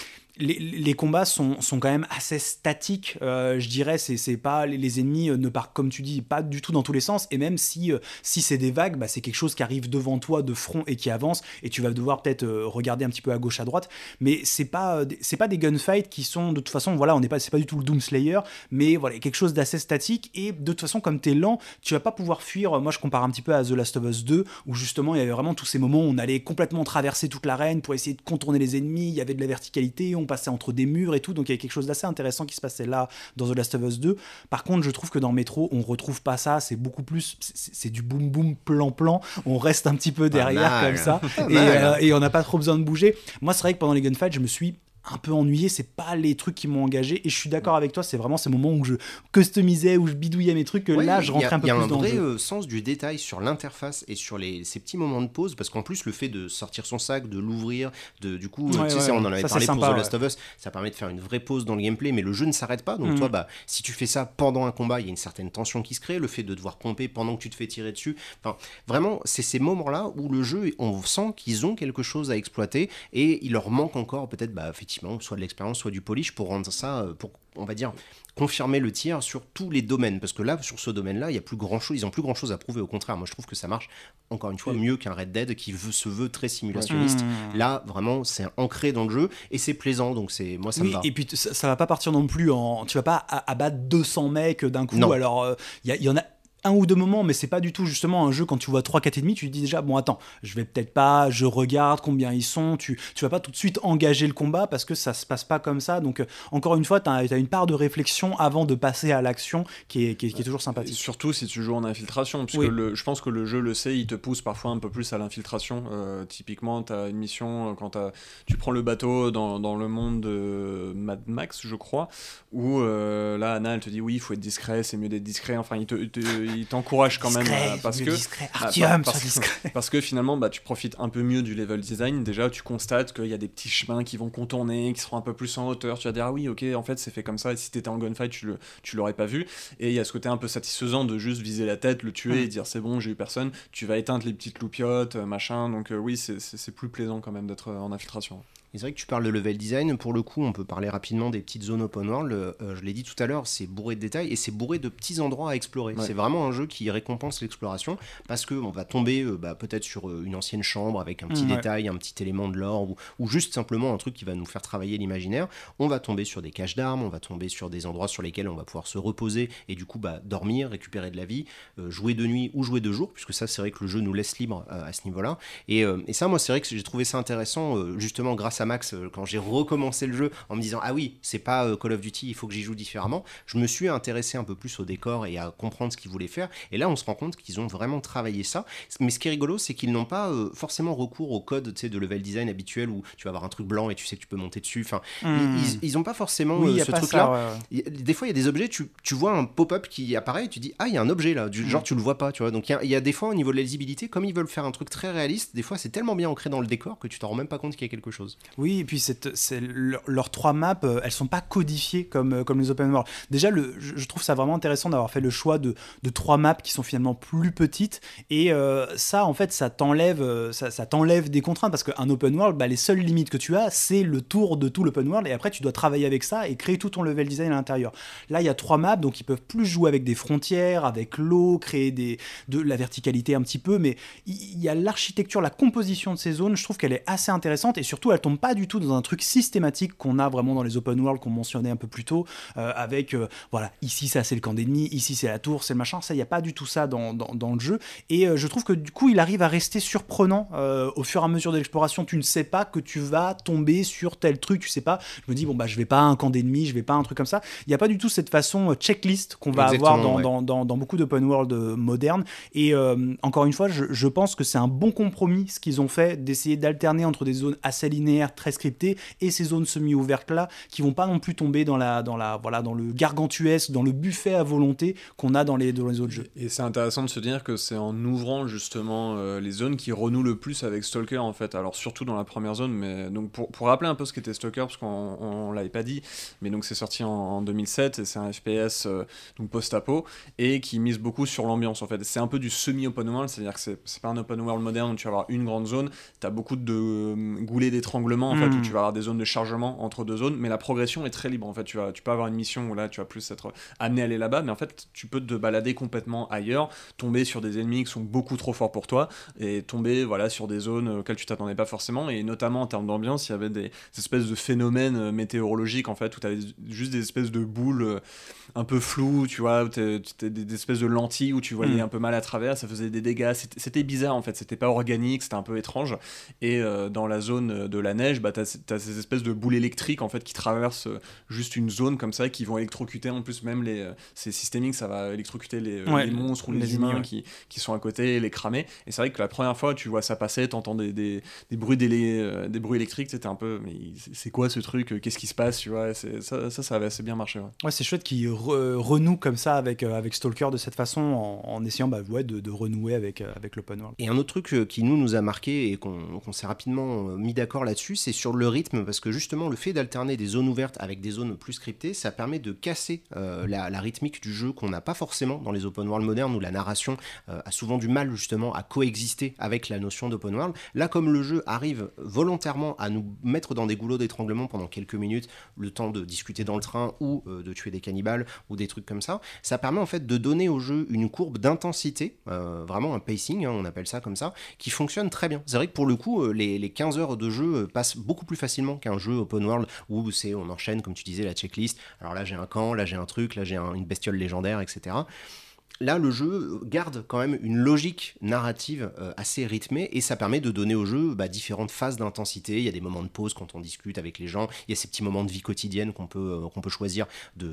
les combats sont quand même assez statiques, je dirais. C'est pas, les ennemis ne partent, comme tu dis, pas du tout dans tous les sens, et même si c'est des vagues, c'est quelque chose qui arrive devant toi de front et qui avance, et tu vas devoir peut-être regarder un petit peu à gauche, à droite, mais c'est pas des gunfights qui sont, de toute façon, voilà, c'est pas du tout le Doomslayer, mais voilà, quelque chose d'assez statique, et de toute façon, comme t'es lent, tu vas pas pouvoir fuir. Moi je compare un petit peu à The Last of Us 2, où justement il y avait vraiment tous ces moments où on allait complètement traverser toute l'arène pour essayer de contourner les ennemis, il y avait de la verticalité, on passait entre des murs et tout, donc il y avait quelque chose d'assez intéressant qui se passait là dans The Last of Us 2. Par contre, je trouve que dans Metro, on retrouve pas ça, c'est beaucoup plus, c'est du boum boum plan plan, on reste un petit peu derrière comme ça, et on n'a pas trop besoin de bouger. Moi, c'est vrai que pendant les gunfights, je me suis un peu ennuyé, c'est pas les trucs qui m'ont engagé, et je suis d'accord avec toi, c'est vraiment ces moments où je customisais, où je bidouillais mes trucs, que là je rentrais un peu plus dans le jeu. Il y a un vrai sens du détail sur l'interface et sur ces petits moments de pause, parce qu'en plus le fait de sortir son sac, de l'ouvrir, du coup, on en avait parlé pour The Last of Us, ça permet de faire une vraie pause dans le gameplay, mais le jeu ne s'arrête pas, donc toi, si tu fais ça pendant un combat, il y a une certaine tension qui se crée, le fait de devoir pomper pendant que tu te fais tirer dessus, enfin, vraiment, c'est ces moments-là où le jeu, on sent qu'ils ont quelque chose à exploiter, et il leur manque encore peut-être, effectivement, effectivement soit de l'expérience, soit du polish pour rendre ça, pour, on va dire, confirmer le tir sur tous les domaines, parce que là, sur ce domaine-là, il y a plus grand-chose, ils ont plus grand-chose à prouver. Au contraire, moi je trouve que ça marche encore une fois mieux qu'un Red Dead qui se veut très simulationniste. Là, vraiment, c'est ancré dans le jeu et c'est plaisant, donc moi ça me va. Et puis ça va pas partir non plus tu vas pas abattre 200 mecs d'un coup. Non. Alors il y en a un ou deux moments, mais c'est pas du tout justement un jeu. Quand tu vois 3-4 ennemis, tu te dis déjà bon attends, je vais peut-être pas, je regarde combien ils sont, tu vas pas tout de suite engager le combat parce que ça se passe pas comme ça. Donc encore une fois, t'as une part de réflexion avant de passer à l'action qui est toujours sympathique. Et surtout si tu joues en infiltration, parce que je pense que le jeu le sait, il te pousse parfois un peu plus à l'infiltration. Typiquement, t'as une mission quand tu prends le bateau dans le monde de Mad Max, je crois, où là Anna elle te dit oui, il faut être discret, c'est mieux d'être discret. Enfin, il t'encourage quand même parce que finalement tu profites un peu mieux du level design. Déjà tu constates qu'il y a des petits chemins qui vont contourner, qui seront un peu plus en hauteur, tu vas dire ah oui ok en fait c'est fait comme ça, et si t'étais en gunfight tu l'aurais pas vu, et il y a ce côté un peu satisfaisant de juste viser la tête, le tuer et dire c'est bon j'ai eu personne, tu vas éteindre les petites loupiottes machin, donc oui c'est plus plaisant quand même d'être en infiltration. Et c'est vrai que tu parles de level design, pour le coup on peut parler rapidement des petites zones open world, je l'ai dit tout à l'heure, c'est bourré de détails et c'est bourré de petits endroits à explorer. C'est vraiment un jeu qui récompense l'exploration parce qu'on va tomber peut-être sur une ancienne chambre avec un petit détail, un petit élément de lore ou juste simplement un truc qui va nous faire travailler l'imaginaire. On va tomber sur des caches d'armes, on va tomber sur des endroits sur lesquels on va pouvoir se reposer et du coup dormir, récupérer de la vie, jouer de nuit ou jouer de jour, puisque ça c'est vrai que le jeu nous laisse libre à ce niveau-là. Et ça moi c'est vrai que j'ai trouvé ça intéressant justement grâce à Max, quand j'ai recommencé le jeu en me disant ah oui c'est pas Call of Duty, il faut que j'y joue différemment, je me suis intéressé un peu plus au décor et à comprendre ce qu'ils voulaient faire, et là on se rend compte qu'ils ont vraiment travaillé ça. Mais ce qui est rigolo c'est qu'ils n'ont pas forcément recours au code de level design habituel où tu vas avoir un truc blanc et tu sais que tu peux monter dessus, enfin ils ont pas forcément ce truc là. Des fois il y a des objets, tu vois un pop-up qui apparaît et tu dis ah il y a un objet là, genre tu le vois pas, tu vois. Donc il y a des fois au niveau de la lisibilité, comme ils veulent faire un truc très réaliste, des fois c'est tellement bien ancré dans le décor que tu t'en rends même pas compte qu'il y a quelque chose. Oui, et puis leurs 3 maps, elles sont pas codifiées comme les open world. Déjà, je trouve ça vraiment intéressant d'avoir fait le choix de 3 maps qui sont finalement plus petites, et ça, en fait, ça t'enlève des contraintes, parce qu'un open world, les seules limites que tu as, c'est le tour de tout l'open world, et après, tu dois travailler avec ça et créer tout ton level design à l'intérieur. Là, il y a 3 maps, donc ils peuvent plus jouer avec des frontières, avec l'eau, créer de la verticalité un petit peu, mais il y a l'architecture, la composition de ces zones, je trouve qu'elle est assez intéressante, et surtout, elle tombe pas du tout dans un truc systématique qu'on a vraiment dans les open world qu'on mentionnait un peu plus tôt, avec voilà, ici ça c'est le camp d'ennemis, ici c'est la tour, c'est le machin, ça il n'y a pas du tout ça dans le jeu, et je trouve que du coup il arrive à rester surprenant au fur et à mesure de l'exploration. Tu ne sais pas que tu vas tomber sur tel truc, tu sais pas, je me dis je vais pas à un camp d'ennemis, je vais pas à un truc comme ça, il n'y a pas du tout cette façon checklist qu'on va avoir dans beaucoup d'open world modernes, et encore une fois je pense que c'est un bon compromis ce qu'ils ont fait, d'essayer d'alterner entre des zones assez linéaires, très scriptées, et ces zones semi-ouvertes là qui vont pas non plus tomber dans le gargantuesque, dans le buffet à volonté qu'on a dans les autres jeux. Et c'est intéressant de se dire que c'est en ouvrant justement les zones qui renouent le plus avec Stalker en fait. Alors surtout dans la première zone, mais donc pour rappeler un peu ce qu'était Stalker, parce qu'on l'avait pas dit, mais donc c'est sorti en 2007 et c'est un FPS donc post-apo et qui mise beaucoup sur l'ambiance en fait. C'est un peu du semi-open world, c'est-à-dire que c'est pas un open world moderne où tu vas avoir une grande zone, t'as beaucoup de goulets d'étranglement en fait, où tu vas avoir des zones de chargement entre deux zones, mais la progression est très libre en fait. Tu peux avoir une mission où là tu vas plus être amené à aller là-bas, mais en fait tu peux te balader complètement ailleurs, tomber sur des ennemis qui sont beaucoup trop forts pour toi et tomber sur des zones auxquelles tu t'attendais pas forcément, et notamment en termes d'ambiance il y avait des espèces de phénomènes météorologiques en fait, où tu avais juste des espèces de boules un peu floues, tu vois, des espèces de lentilles où tu voyais un peu mal à travers, ça faisait des dégâts, c'était bizarre en fait, c'était pas organique, c'était un peu étrange. Et dans la zone de la neige, t'as ces espèces de boules électriques en fait qui traversent juste une zone comme ça, qui vont électrocuter en plus même c'est systémique, ça va électrocuter les monstres ou les humains qui sont à côté, les cramer. Et c'est vrai que la première fois tu vois ça passer, t'entends des bruits des bruits électriques, c'était un peu mais c'est quoi ce truc, qu'est-ce qui se passe, tu vois. Ça avait assez bien marché. Ouais, c'est chouette qu'ils renouent comme ça avec Stalker de cette façon, en essayant de renouer avec l'open world. Et un autre truc qui nous a marqué et qu'on s'est rapidement mis d'accord là-dessus, là-dessus, c'est sur le rythme, parce que justement, le fait d'alterner des zones ouvertes avec des zones plus scriptées, ça permet de casser la rythmique du jeu qu'on n'a pas forcément dans les open world modernes, où la narration a souvent du mal justement à coexister avec la notion d'open world. Là, comme le jeu arrive volontairement à nous mettre dans des goulots d'étranglement pendant quelques minutes, le temps de discuter dans le train ou de tuer des cannibales ou des trucs comme ça permet en fait de donner au jeu une courbe d'intensité, vraiment un pacing, on appelle ça comme ça, qui fonctionne très bien. C'est vrai que pour le coup, les 15 heures de jeu passent beaucoup plus facilement qu'un jeu open world où on enchaîne, comme tu disais, la checklist. Alors là, j'ai un camp, là, j'ai un truc, là, j'ai une bestiole légendaire, etc. Là, le jeu garde quand même une logique narrative assez rythmée et ça permet de donner au jeu différentes phases d'intensité. Il y a des moments de pause quand on discute avec les gens, il y a ces petits moments de vie quotidienne qu'on peut choisir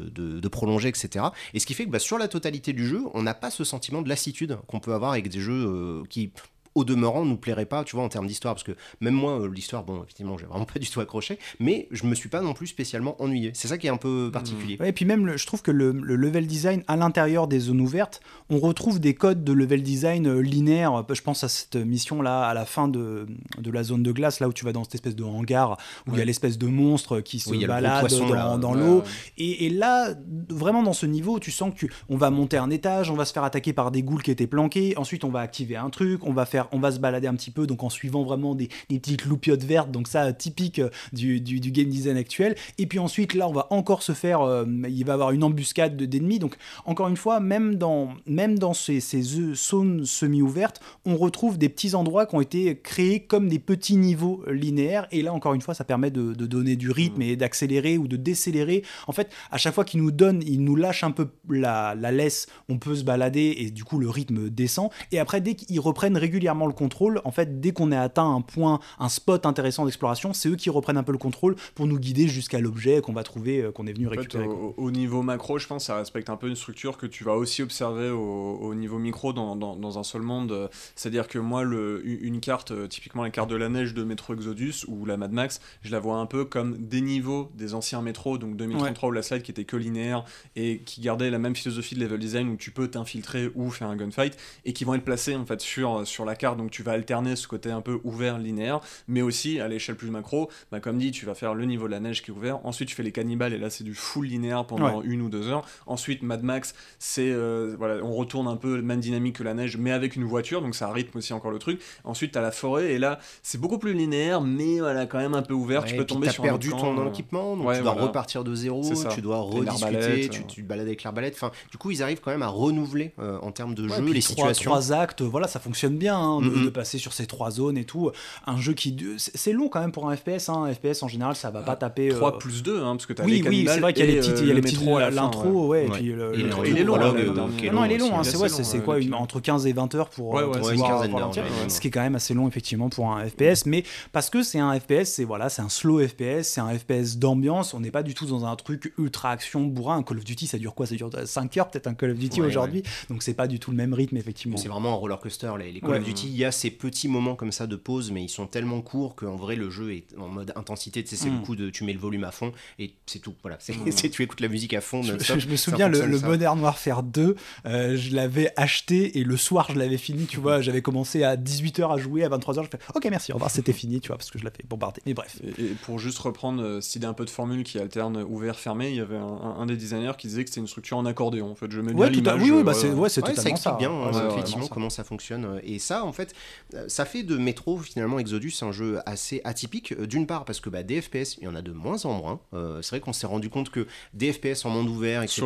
de prolonger, etc. Et ce qui fait que sur la totalité du jeu, on n'a pas ce sentiment de lassitude qu'on peut avoir avec des jeux qui... au demeurant, nous plairait pas, tu vois, en termes d'histoire, parce que même moi, l'histoire, bon, effectivement, j'ai vraiment pas du tout accroché, mais je me suis pas non plus spécialement ennuyé. C'est ça qui est un peu particulier. Ouais, et puis même, je trouve que le level design à l'intérieur des zones ouvertes, on retrouve des codes de level design linéaire. Je pense à cette mission-là, à la fin de la zone de glace, là où tu vas dans cette espèce de hangar, où il y a l'espèce de monstre qui se balade dans l'eau. Et là, vraiment dans ce niveau, tu sens qu'on va monter un étage, on va se faire attaquer par des ghouls qui étaient planqués, ensuite on va activer un truc, on va se balader un petit peu, donc en suivant vraiment des petites loupiottes vertes, donc ça typique du game design actuel. Et puis ensuite là on va encore se faire, il va y avoir une embuscade d'ennemis. Donc encore une fois, même dans ces zones semi-ouvertes, on retrouve des petits endroits qui ont été créés comme des petits niveaux linéaires. Et là encore une fois, ça permet de donner du rythme et d'accélérer ou de décélérer. En fait, à chaque fois qu'il nous lâche un peu la laisse, on peut se balader et du coup le rythme descend. Et après, dès qu'ils reprennent régulièrement le contrôle, en fait, dès qu'on a atteint un spot intéressant d'exploration, c'est eux qui reprennent un peu le contrôle pour nous guider jusqu'à l'objet qu'on va trouver, qu'on est venu récupérer. Au niveau macro, je pense que ça respecte un peu une structure que tu vas aussi observer au niveau micro dans un seul monde. C'est-à-dire que moi, une carte, typiquement la carte de la neige de Metro Exodus ou la Mad Max, je la vois un peu comme des niveaux des anciens métros, donc 2033 ou la slide qui était que linéaire et qui gardait la même philosophie de level design où tu peux t'infiltrer ou faire un gunfight et qui vont être placés en fait sur la carte. Donc tu vas alterner ce côté un peu ouvert linéaire, mais aussi à l'échelle plus macro, comme dit, tu vas faire le niveau de la neige qui est ouvert, ensuite tu fais les cannibales et là c'est du full linéaire pendant 1 ou 2 heures. Ensuite Mad Max, c'est on retourne un peu même dynamique que la neige mais avec une voiture, donc ça rythme aussi encore le truc. Ensuite t'as la forêt et là c'est beaucoup plus linéaire mais quand même un peu ouvert. Tu peux tomber sur un perdu ton équipement, donc tu dois repartir de zéro, tu dois rediscuter, tu te balades avec l'arbalète. Enfin, du coup ils arrivent quand même à renouveler en termes de jeu les situations. 3 actes, ça fonctionne bien de passer sur ces 3 zones et tout. Un jeu c'est long quand même pour un FPS. Un FPS en général ça va pas taper 3 plus 2 parce que t'as les cannibales. Oui, c'est vrai qu'il y a les petites l'intro, et puis il est long. Non, il est long. C'est quoi entre 15 et 20 heures pour une quinzaine d'heures, ce qui est quand même assez long effectivement pour un FPS, mais parce que c'est un FPS, c'est un slow FPS, c'est un FPS d'ambiance. On n'est pas du tout dans un truc ultra action bourrin. Un Call of Duty, ça dure quoi? Ça dure 5 heures peut-être un Call of Duty aujourd'hui. Donc c'est pas du tout le même rythme effectivement. C'est vraiment un roller coaster. Les Call of Duty, il y a ces petits moments comme ça de pause, mais ils sont tellement courts qu'en vrai le jeu est en mode intensité. C'est le coup de tu mets le volume à fond et c'est tout. Voilà, tu écoutes la musique à fond. Je me souviens le Modern Warfare 2, je l'avais acheté et le soir je l'avais fini. Tu vois, j'avais commencé à 18h à jouer, à 23h je fais ok merci, au revoir, c'était fini, tu vois, parce que je l'avais bombardé. Mais bref. Et pour juste reprendre cette idée un peu de formule qui alterne ouvert fermé, il y avait un des designers qui disait que c'était une structure en accordéon. En fait, je mets bien l'image. C'est totalement ça explique ça. bien effectivement comment ça fonctionne. Et ça, en fait, ça fait de Metro finalement Exodus un jeu assez atypique. D'une part parce que des FPS, il y en a de moins en moins. C'est vrai qu'on s'est rendu compte que des FPS en monde ouvert, etc.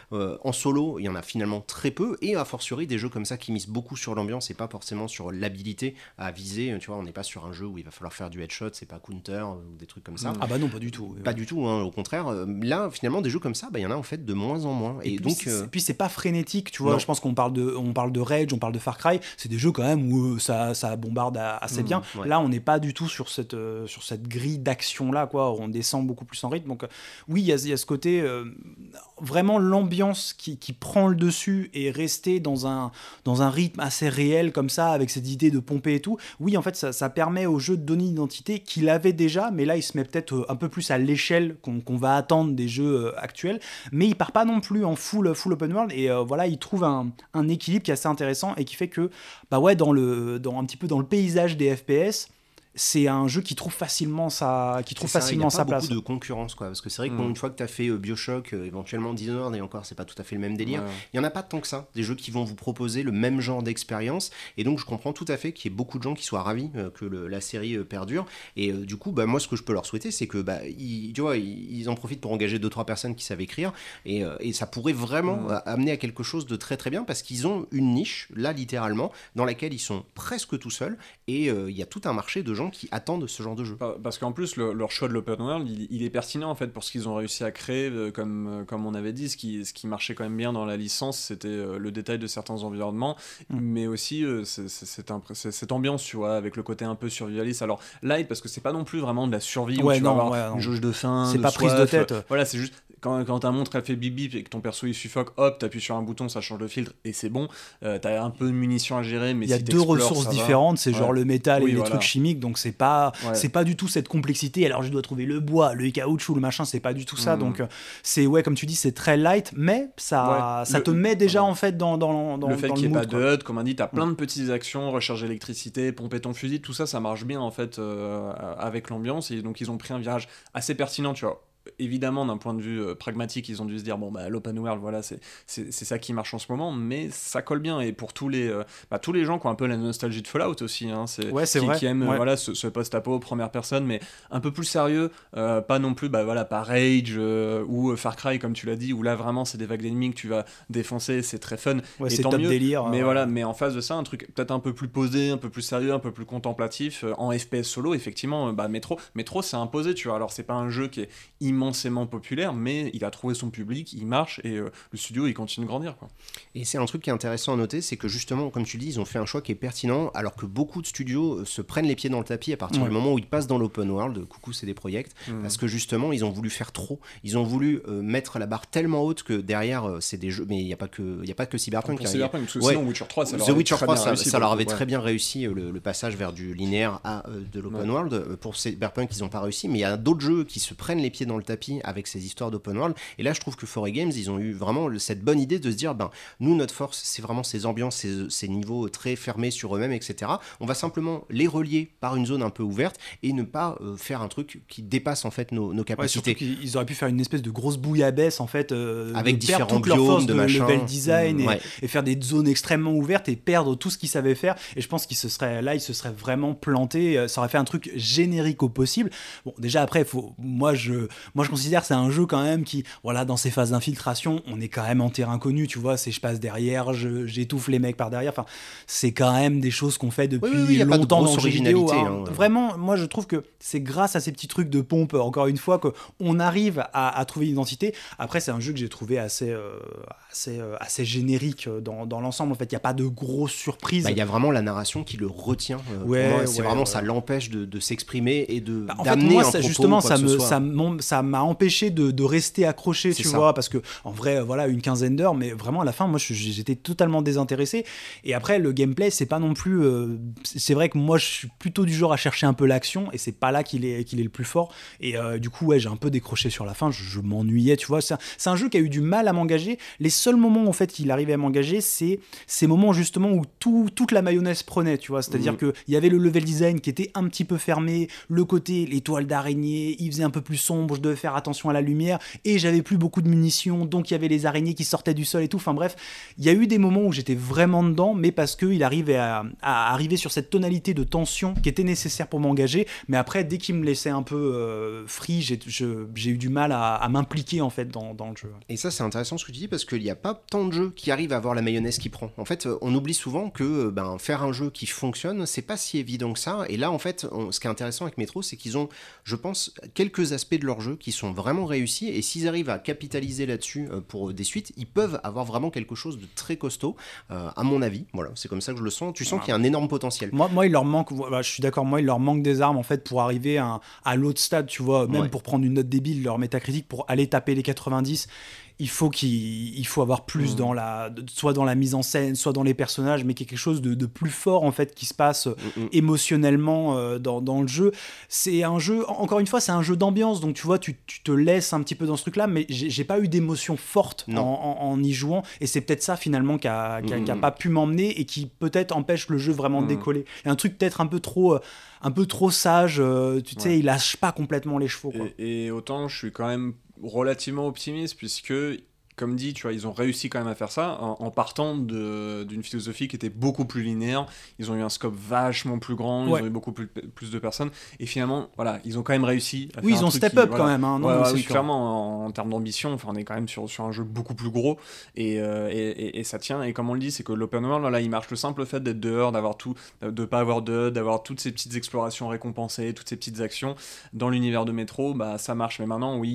En solo, il y en a finalement très peu. Et a fortiori des jeux comme ça qui misent beaucoup sur l'ambiance et pas forcément sur l'habilité à viser. Tu vois, on n'est pas sur un jeu où il va falloir faire du headshot, c'est pas Counter ou des trucs comme ça. Ah bah non, pas du tout. Pas du tout, au contraire. Là, finalement, des jeux comme ça, il y en a en fait de moins en moins. Et donc, puis c'est pas frénétique, tu vois. Je pense qu'on parle de Rage, on parle de Far Cry. C'est des jeux quand même où ça bombarde assez bien. Là, on n'est pas du tout sur cette grille d'action là, quoi. On descend beaucoup plus en rythme. Donc oui, il y a ce côté vraiment l'ambiance qui prend le dessus et rester dans un rythme assez réel comme ça, avec cette idée de pomper et tout. Oui, en fait, ça permet au jeu de donner une identité qu'il avait déjà, mais là, il se met peut-être un peu plus à l'échelle qu'on va attendre des jeux actuels. Mais il part pas non plus en full open world. Et il trouve un équilibre qui est assez intéressant et qui fait que, dans un petit peu dans le paysage des FPS, c'est un jeu qui trouve facilement sa place. Il n'y a pas beaucoup de concurrence, quoi, parce que c'est vrai qu'une fois que tu as fait Bioshock, éventuellement Dishonored, et encore, c'est pas tout à fait le même délire, il n'y en a pas tant que ça, des jeux qui vont vous proposer le même genre d'expérience, et donc je comprends tout à fait qu'il y ait beaucoup de gens qui soient ravis que la série perdure, et du coup, moi, ce que je peux leur souhaiter, c'est que, tu vois, ils en profitent pour engager 2-3 personnes qui savent écrire, et ça pourrait vraiment amener à quelque chose de très très bien, parce qu'ils ont une niche, là, littéralement, dans laquelle ils sont presque tout seuls, et il y a tout un marché de gens qui attendent ce genre de jeu. Parce qu'en plus, leur choix de l'open world, il est pertinent en fait pour ce qu'ils ont réussi à créer, comme on avait dit, ce qui marchait quand même bien dans la licence, c'était le détail de certains environnements, mais aussi cette ambiance, tu vois, avec le côté un peu survivaliste. Alors light, parce que c'est pas non plus vraiment de la survie où tu vas avoir une jauge de faim, c'est de pas soif, prise de tête. Voilà, c'est juste quand ta montre elle fait bip bip et que ton perso il suffoque, hop, t'appuies sur un bouton, ça change de filtre et c'est bon. T'as un peu de munitions à gérer, mais il y a si deux ressources différentes, c'est genre le métal et les trucs chimiques, donc c'est pas du tout cette complexité. Alors je dois trouver le bois, le caoutchouc, le machin, c'est pas du tout ça. Donc c'est comme tu dis, c'est très light, mais ça te met déjà en fait dans le fait qu'il n'y ait pas de HUD, comme on dit, t'as plein de petites actions, recharger l'électricité, pomper ton fusil, tout ça, ça marche bien en fait avec l'ambiance, et donc ils ont pris un virage assez pertinent, tu vois. Évidemment, d'un point de vue pragmatique, ils ont dû se dire l'open world, voilà, c'est ça qui marche en ce moment, mais ça colle bien. Et pour tous les gens qui ont un peu la nostalgie de Fallout aussi, hein, qui aiment ce post-apo première personne, mais un peu plus sérieux, pas non plus pas Rage ou Far Cry comme tu l'as dit, où là vraiment c'est des vagues d'ennemis que tu vas défoncer, c'est très fun, et c'est tant top mieux. Délire, mais en face de ça, un truc peut-être un peu plus posé, un peu plus sérieux, un peu plus contemplatif, en FPS solo, effectivement, Metro c'est imposé, tu vois. Alors c'est pas un jeu qui est immensément populaire, mais il a trouvé son public, il marche, et le studio il continue de grandir, quoi. Et c'est un truc qui est intéressant à noter, c'est que justement, comme tu dis, ils ont fait un choix qui est pertinent, alors que beaucoup de studios se prennent les pieds dans le tapis à partir du moment où ils passent dans l'open world. Coucou CD Projekt, parce que justement ils ont voulu faire trop, ils ont voulu mettre la barre tellement haute que derrière c'est des jeux, mais il n'y a pas que Cyberpunk. Cyberpunk, parce que sinon Witcher 3 The Witcher 3 ça leur avait très bien réussi, le passage vers du linéaire à de l'open world. Pour Cyberpunk ils n'ont pas réussi, mais il y a d'autres jeux qui se prennent les pieds dans le tapis avec ces histoires d'open world, et là je trouve que 4A Games ils ont eu vraiment cette bonne idée de se dire nous notre force c'est vraiment ces ambiances, ces niveaux très fermés sur eux-mêmes, etc. On va simplement les relier par une zone un peu ouverte et ne pas faire un truc qui dépasse en fait nos capacités. Ils auraient pu faire une espèce de grosse bouillabaisse en fait, avec différents biomes de machin, level design, et faire des zones extrêmement ouvertes et perdre tout ce qu'ils savaient faire, et je pense qu'ils se seraient vraiment plantés. Ça aurait fait un truc générique au possible. Bon, déjà après moi je considère que c'est un jeu quand même qui, voilà, dans ses phases d'infiltration, on est quand même en terrain connu, tu vois, je passe derrière, j'étouffe les mecs par derrière, enfin, c'est quand même des choses qu'on fait depuis longtemps dans le jeu vidéo. Vraiment, moi je trouve que c'est grâce à ces petits trucs de pompe, encore une fois, qu'on arrive à trouver une identité. Après, c'est un jeu que j'ai trouvé assez générique dans l'ensemble, en fait, il n'y a pas de grosses surprises. Il y a vraiment la narration qui le retient, pour moi, ça l'empêche de s'exprimer et d'amener moi, un propos, justement, ça m'a empêché de rester accroché, tu vois, parce que en vrai, voilà, une quinzaine d'heures, mais vraiment à la fin, moi j'étais totalement désintéressé. Et après, le gameplay, c'est pas non plus c'est vrai que moi je suis plutôt du genre à chercher un peu l'action, et c'est pas là qu'il est le plus fort, et du coup j'ai un peu décroché sur la fin, je m'ennuyais, tu vois. C'est un jeu qui a eu du mal à m'engager. Les seuls moments en fait qu'il arrivait à m'engager, c'est ces moments justement où toute la mayonnaise prenait, tu vois, c'est-à-dire que il y avait le level design qui était un petit peu fermé, le côté les toiles d'araignée, il faisait un peu plus sombre, je devais faire attention à la lumière, et j'avais plus beaucoup de munitions, donc il y avait les araignées qui sortaient du sol et tout. Enfin bref, il y a eu des moments où j'étais vraiment dedans, mais parce qu'il arrivait à arriver sur cette tonalité de tension qui était nécessaire pour m'engager. Mais après, dès qu'il me laissait un peu free, j'ai eu du mal à m'impliquer en fait dans le jeu. Et ça, c'est intéressant ce que tu dis, parce qu'il n'y a pas tant de jeux qui arrivent à avoir la mayonnaise qui prend. En fait, on oublie souvent que faire un jeu qui fonctionne, c'est pas si évident que ça. Et là, en fait, ce qui est intéressant avec Metro, c'est qu'ils ont, je pense, quelques aspects de leur jeu qui sont vraiment réussis, et s'ils arrivent à capitaliser là-dessus pour des suites, ils peuvent avoir vraiment quelque chose de très costaud, à mon avis. Voilà, c'est comme ça que je le sens. Tu sens qu'il y a un énorme potentiel. Moi, il leur manque, je suis d'accord, moi, il leur manque des armes en fait pour arriver à l'autre stade, tu vois, même pour prendre une note débile, leur métacritique, pour aller taper les 90. il faut avoir plus soit dans la mise en scène, soit dans les personnages, mais qu'il y ait quelque chose de plus fort en fait qui se passe émotionnellement dans le jeu. C'est un jeu, encore une fois, c'est un jeu d'ambiance, donc tu vois, tu te laisses un petit peu dans ce truc-là, mais j'ai pas eu d'émotion forte en y jouant, et c'est peut-être ça finalement qui a pas pu m'emmener et qui peut-être empêche le jeu vraiment de décoller. Il y a un truc peut-être un peu trop sage, tu sais, il lâche pas complètement les chevaux, quoi. Et autant je suis quand même relativement optimiste, puisque comme dit, tu vois, ils ont réussi quand même à faire ça en partant d'une philosophie qui était beaucoup plus linéaire. Ils ont eu un scope vachement plus grand, ils ont eu beaucoup plus de personnes, et finalement, voilà, ils ont quand même réussi à faire ils ont step up quand même, hein. Oui, clairement, en termes d'ambition, on est quand même sur un jeu beaucoup plus gros, et ça tient. Et comme on le dit, c'est que l'open world, voilà, il marche. Le simple fait d'être dehors, de pas avoir d'avoir toutes ces petites explorations récompensées, toutes ces petites actions dans l'univers de Metro, bah ça marche. Mais maintenant, oui,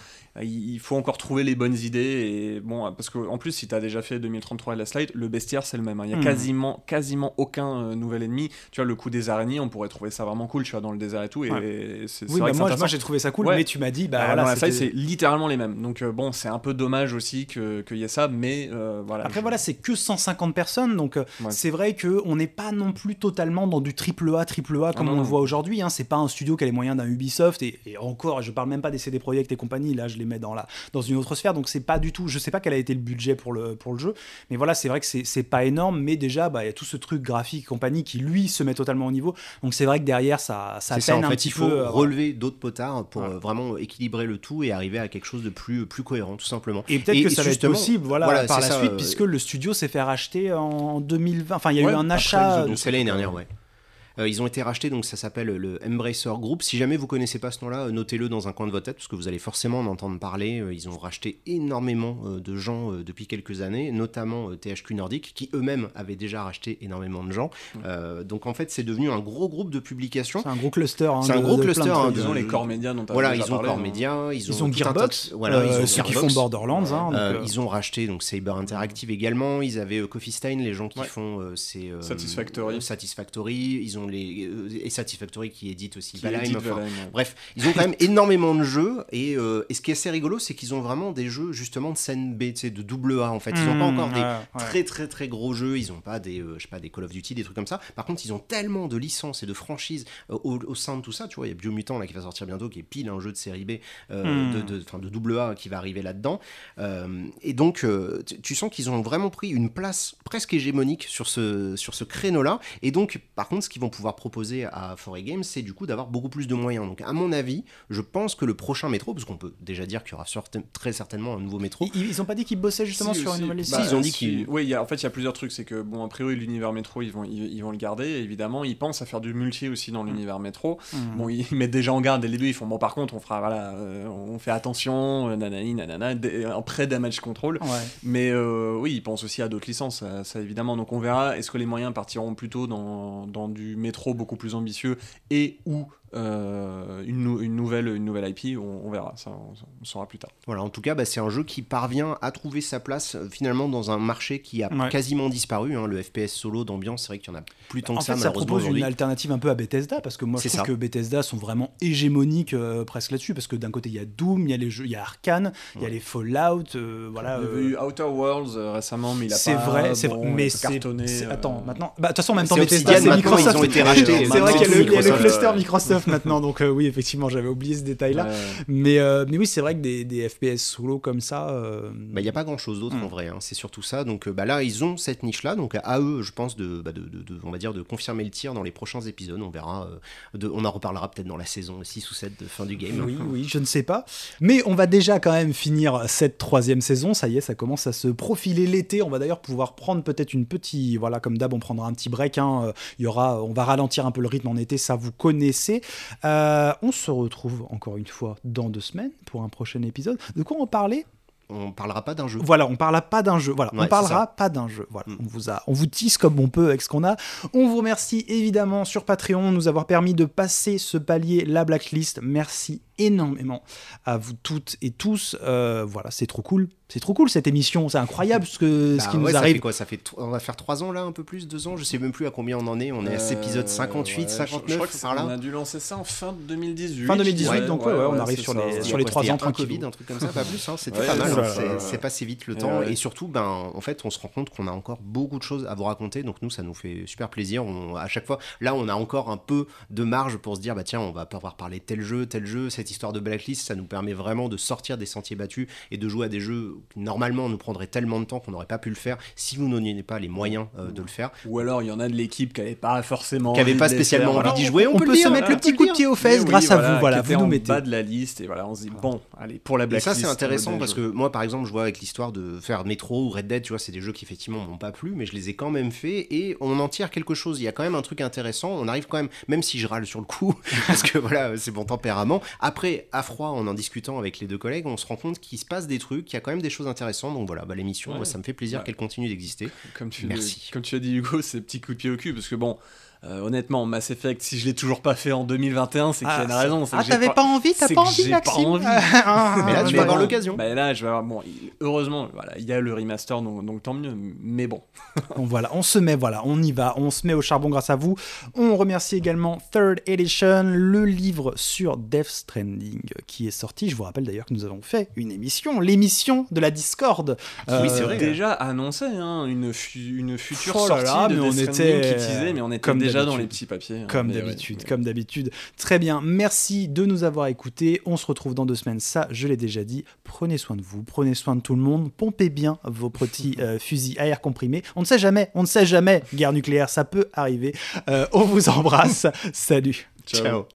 il faut encore trouver les bonnes idées. Et bon, parce qu'en plus, si tu as déjà fait 2033 et Last Light, le bestiaire c'est le même, hein. Il y a quasiment aucun nouvel ennemi. Tu vois, le coup des araignées, on pourrait trouver ça vraiment cool, tu vois, dans le désert et tout. Et c'est vrai que moi j'ai trouvé ça cool, mais tu m'as dit dans Last Light c'est littéralement les mêmes. Donc bon, c'est un peu dommage aussi qu'il y ait ça, mais voilà. Après voilà, c'est que 150 personnes, donc c'est vrai qu'on n'est pas non plus totalement dans du AAA comme on le voit aujourd'hui, hein. C'est pas un studio qui a les moyens d'un Ubisoft, et encore, je parle même pas des CD Projekt et compagnie, là je les mets dans une autre sphère, donc c'est pas du tout. Je sais pas quel a été le budget pour le jeu, mais voilà, c'est vrai que c'est pas énorme, mais déjà il y a tout ce truc graphique et compagnie qui lui se met totalement au niveau, donc c'est vrai que derrière ça peine un petit peu. Il faut relever d'autres potards pour vraiment équilibrer le tout et arriver à quelque chose de plus cohérent, tout simplement. Et peut-être que ça va être possible par la suite, puisque le studio s'est fait racheter en 2020, enfin il y a eu un achat, donc c'est l'année dernière, ils ont été rachetés, donc ça s'appelle le Embracer Group. Si jamais vous connaissez pas ce nom-là, notez-le dans un coin de votre tête, parce que vous allez forcément en entendre parler. Ils ont racheté énormément de gens depuis quelques années, notamment THQ Nordic, qui eux-mêmes avaient déjà racheté énormément de gens. Donc en fait, c'est devenu un gros groupe de publications. C'est un gros cluster. C'est un gros cluster. Ils ont les Core Media dont ils ont Core Media, ils ont Gearbox, ceux qui font Borderlands. Ils ont racheté donc Saber Interactive également. Ils avaient Coffee Stain, les gens qui font Satisfactory. Ils ont et Satisfactory qui édite aussi Valheim. Bref, ils ont quand même énormément de jeux, et ce qui est assez rigolo, c'est qu'ils ont vraiment des jeux justement de scène B, de double A en fait. Ils n'ont pas encore des très très très gros jeux, ils n'ont pas des des Call of Duty, des trucs comme ça. Par contre, ils ont tellement de licences et de franchises au sein de tout ça. Tu vois, il y a Biomutant là qui va sortir bientôt, qui est pile un jeu de série B, de double A qui va arriver là-dedans. Et donc, tu sens qu'ils ont vraiment pris une place presque hégémonique sur ce créneau-là. Et donc, par contre, ce qu'ils vont pouvoir proposer à 4A Games, c'est du coup d'avoir beaucoup plus de moyens. Donc à mon avis, je pense que le prochain métro, parce qu'on peut déjà dire qu'il y aura très certainement un nouveau métro. Ils ont pas dit qu'ils bossaient justement sur une nouvelle licence. Ils ont dit qu'ils... Oui, en fait, il y a plusieurs trucs. C'est que, bon, a priori, l'univers métro, ils vont le garder. Évidemment, ils pensent à faire du multi aussi dans l'univers métro. Bon, ils mettent déjà en garde dès le début. Ils font, bon, par contre, on fera, on fait attention, nanana, en pré-damage control. Mais oui, ils pensent aussi à d'autres licences, ça évidemment. Donc on verra, est-ce que les moyens partiront plutôt dans du métro beaucoup plus ambitieux et ou une nouvelle IP, on verra, ça on saura plus tard. Voilà, en tout cas, c'est un jeu qui parvient à trouver sa place finalement dans un marché qui a quasiment disparu, hein. Le FPS solo d'ambiance, c'est vrai qu'il y en a plus tant que ça, malheureusement. Ça propose une alternative un peu à Bethesda, parce que moi je trouve que Bethesda sont vraiment hégémoniques presque là-dessus, parce que d'un côté il y a Doom, il y a les jeux, il y a Arkane, il y a les Fallout, voilà. Il y avait eu Outer Worlds récemment, mais il a c'est pas... vrai, mais cartonné. Attends, maintenant... de toute façon, en même temps, Bethesda, c'est Microsoft. Ils ont été rachetés. C'est vrai qu'il y a le cluster Microsoft maintenant, donc oui, effectivement, j'avais oublié ce détail-là. Mais oui, c'est vrai que des FPS solo comme ça... Il n'y a pas grand-chose d'autre en vrai, hein. C'est surtout ça. Donc là, ils ont cette niche-là, donc à eux, je pense, on va dire, de confirmer le tir dans les prochains épisodes. On verra, on en reparlera peut-être dans la saison 6 ou 7 de fin du game. Oui, je ne sais pas. Mais on va déjà quand même finir cette 3e saison. Ça y est, ça commence à se profiler l'été. On va d'ailleurs pouvoir prendre peut-être une petite... Voilà, comme d'hab, on prendra un petit break, hein. On va ralentir un peu le rythme en été, ça vous connaissez. On se retrouve encore une fois dans 2 semaines pour un prochain épisode. De quoi on parlait ? On parlera pas d'un jeu. Voilà, on parlera pas d'un jeu. Voilà, on parlera pas d'un jeu. Voilà, on vous tease comme on peut avec ce qu'on a. On vous remercie évidemment sur Patreon de nous avoir permis de passer ce palier, la blacklist. Merci énormément à vous toutes et tous. Voilà, c'est trop cool. C'est trop cool cette émission, c'est incroyable ce qui nous arrive. On va faire 3 ans là, un peu plus, 2 ans, je sais même plus à combien on en est. On est à cet épisode 58, 59, je crois que par là. On a dû lancer ça en fin 2018. Fin 2018, donc on arrive sur les 3 ans tranquille. Covid, un truc comme ça, pas plus. C'était pas mal. C'est passé vite le temps. Et surtout, en fait, on se rend compte qu'on a encore beaucoup de choses à vous raconter. Donc nous, ça nous fait super plaisir. À chaque fois, là, on a encore un peu de marge pour se dire, tiens, on va pouvoir parler tel jeu, cette histoire de Blacklist. Ça nous permet vraiment de sortir des sentiers battus et de jouer à des jeux qui, normalement, nous prendrait tellement de temps qu'on n'aurait pas pu le faire si vous n'auriez pas les moyens de le faire. Ou alors il y en a de l'équipe qui n'avait pas forcément spécialement envie d'y jouer. On peut se mettre le petit coup de pied aux fesses grâce à vous. Voilà, vous nous mettez bas de la liste et voilà, on se dit bon, allez pour la Blacklist. Et ça c'est intéressant parce que moi par exemple je vois avec l'histoire de faire Metro ou Red Dead, tu vois, c'est des jeux qui effectivement m'ont pas plu, mais je les ai quand même fait et on en tire quelque chose. Il y a quand même un truc intéressant. On arrive quand même si je râle sur le coup parce que voilà, c'est mon tempérament. Après à froid, en discutant avec les deux collègues, on se rend compte qu'il se passe des trucs, qu'il y a quand même des choses intéressantes. Donc voilà, l'émission, moi, ça me fait plaisir qu'elle continue d'exister. Merci. Comme tu as dit, Hugo, c'est petit coup de pied au cul, parce que bon, honnêtement, Mass Effect, si je l'ai toujours pas fait en 2021, c'est qu'il y a une raison. T'avais pas envie, t'as pas envie, Maxime. Mais là, tu vas avoir l'occasion. Là, je vais avoir. Bon, heureusement, voilà, il y a le remaster, donc tant mieux. Mais bon. Donc voilà, on y va, on se met au charbon grâce à vous. On remercie également Third Edition, le livre sur Death Stranding qui est sorti. Je vous rappelle d'ailleurs que nous avons fait une émission, l'émission de la Discord. Oui, c'est vrai. Déjà annoncé une future sortie de Death Stranding qui teasait, mais on était déjà dans les petits papiers. Comme d'habitude. Très bien, merci de nous avoir écoutés. On se retrouve dans 2 semaines, ça je l'ai déjà dit. Prenez soin de vous, prenez soin de tout le monde. Pompez bien vos petits fusils à air comprimé. On ne sait jamais, guerre nucléaire, ça peut arriver. On vous embrasse, salut. Ciao.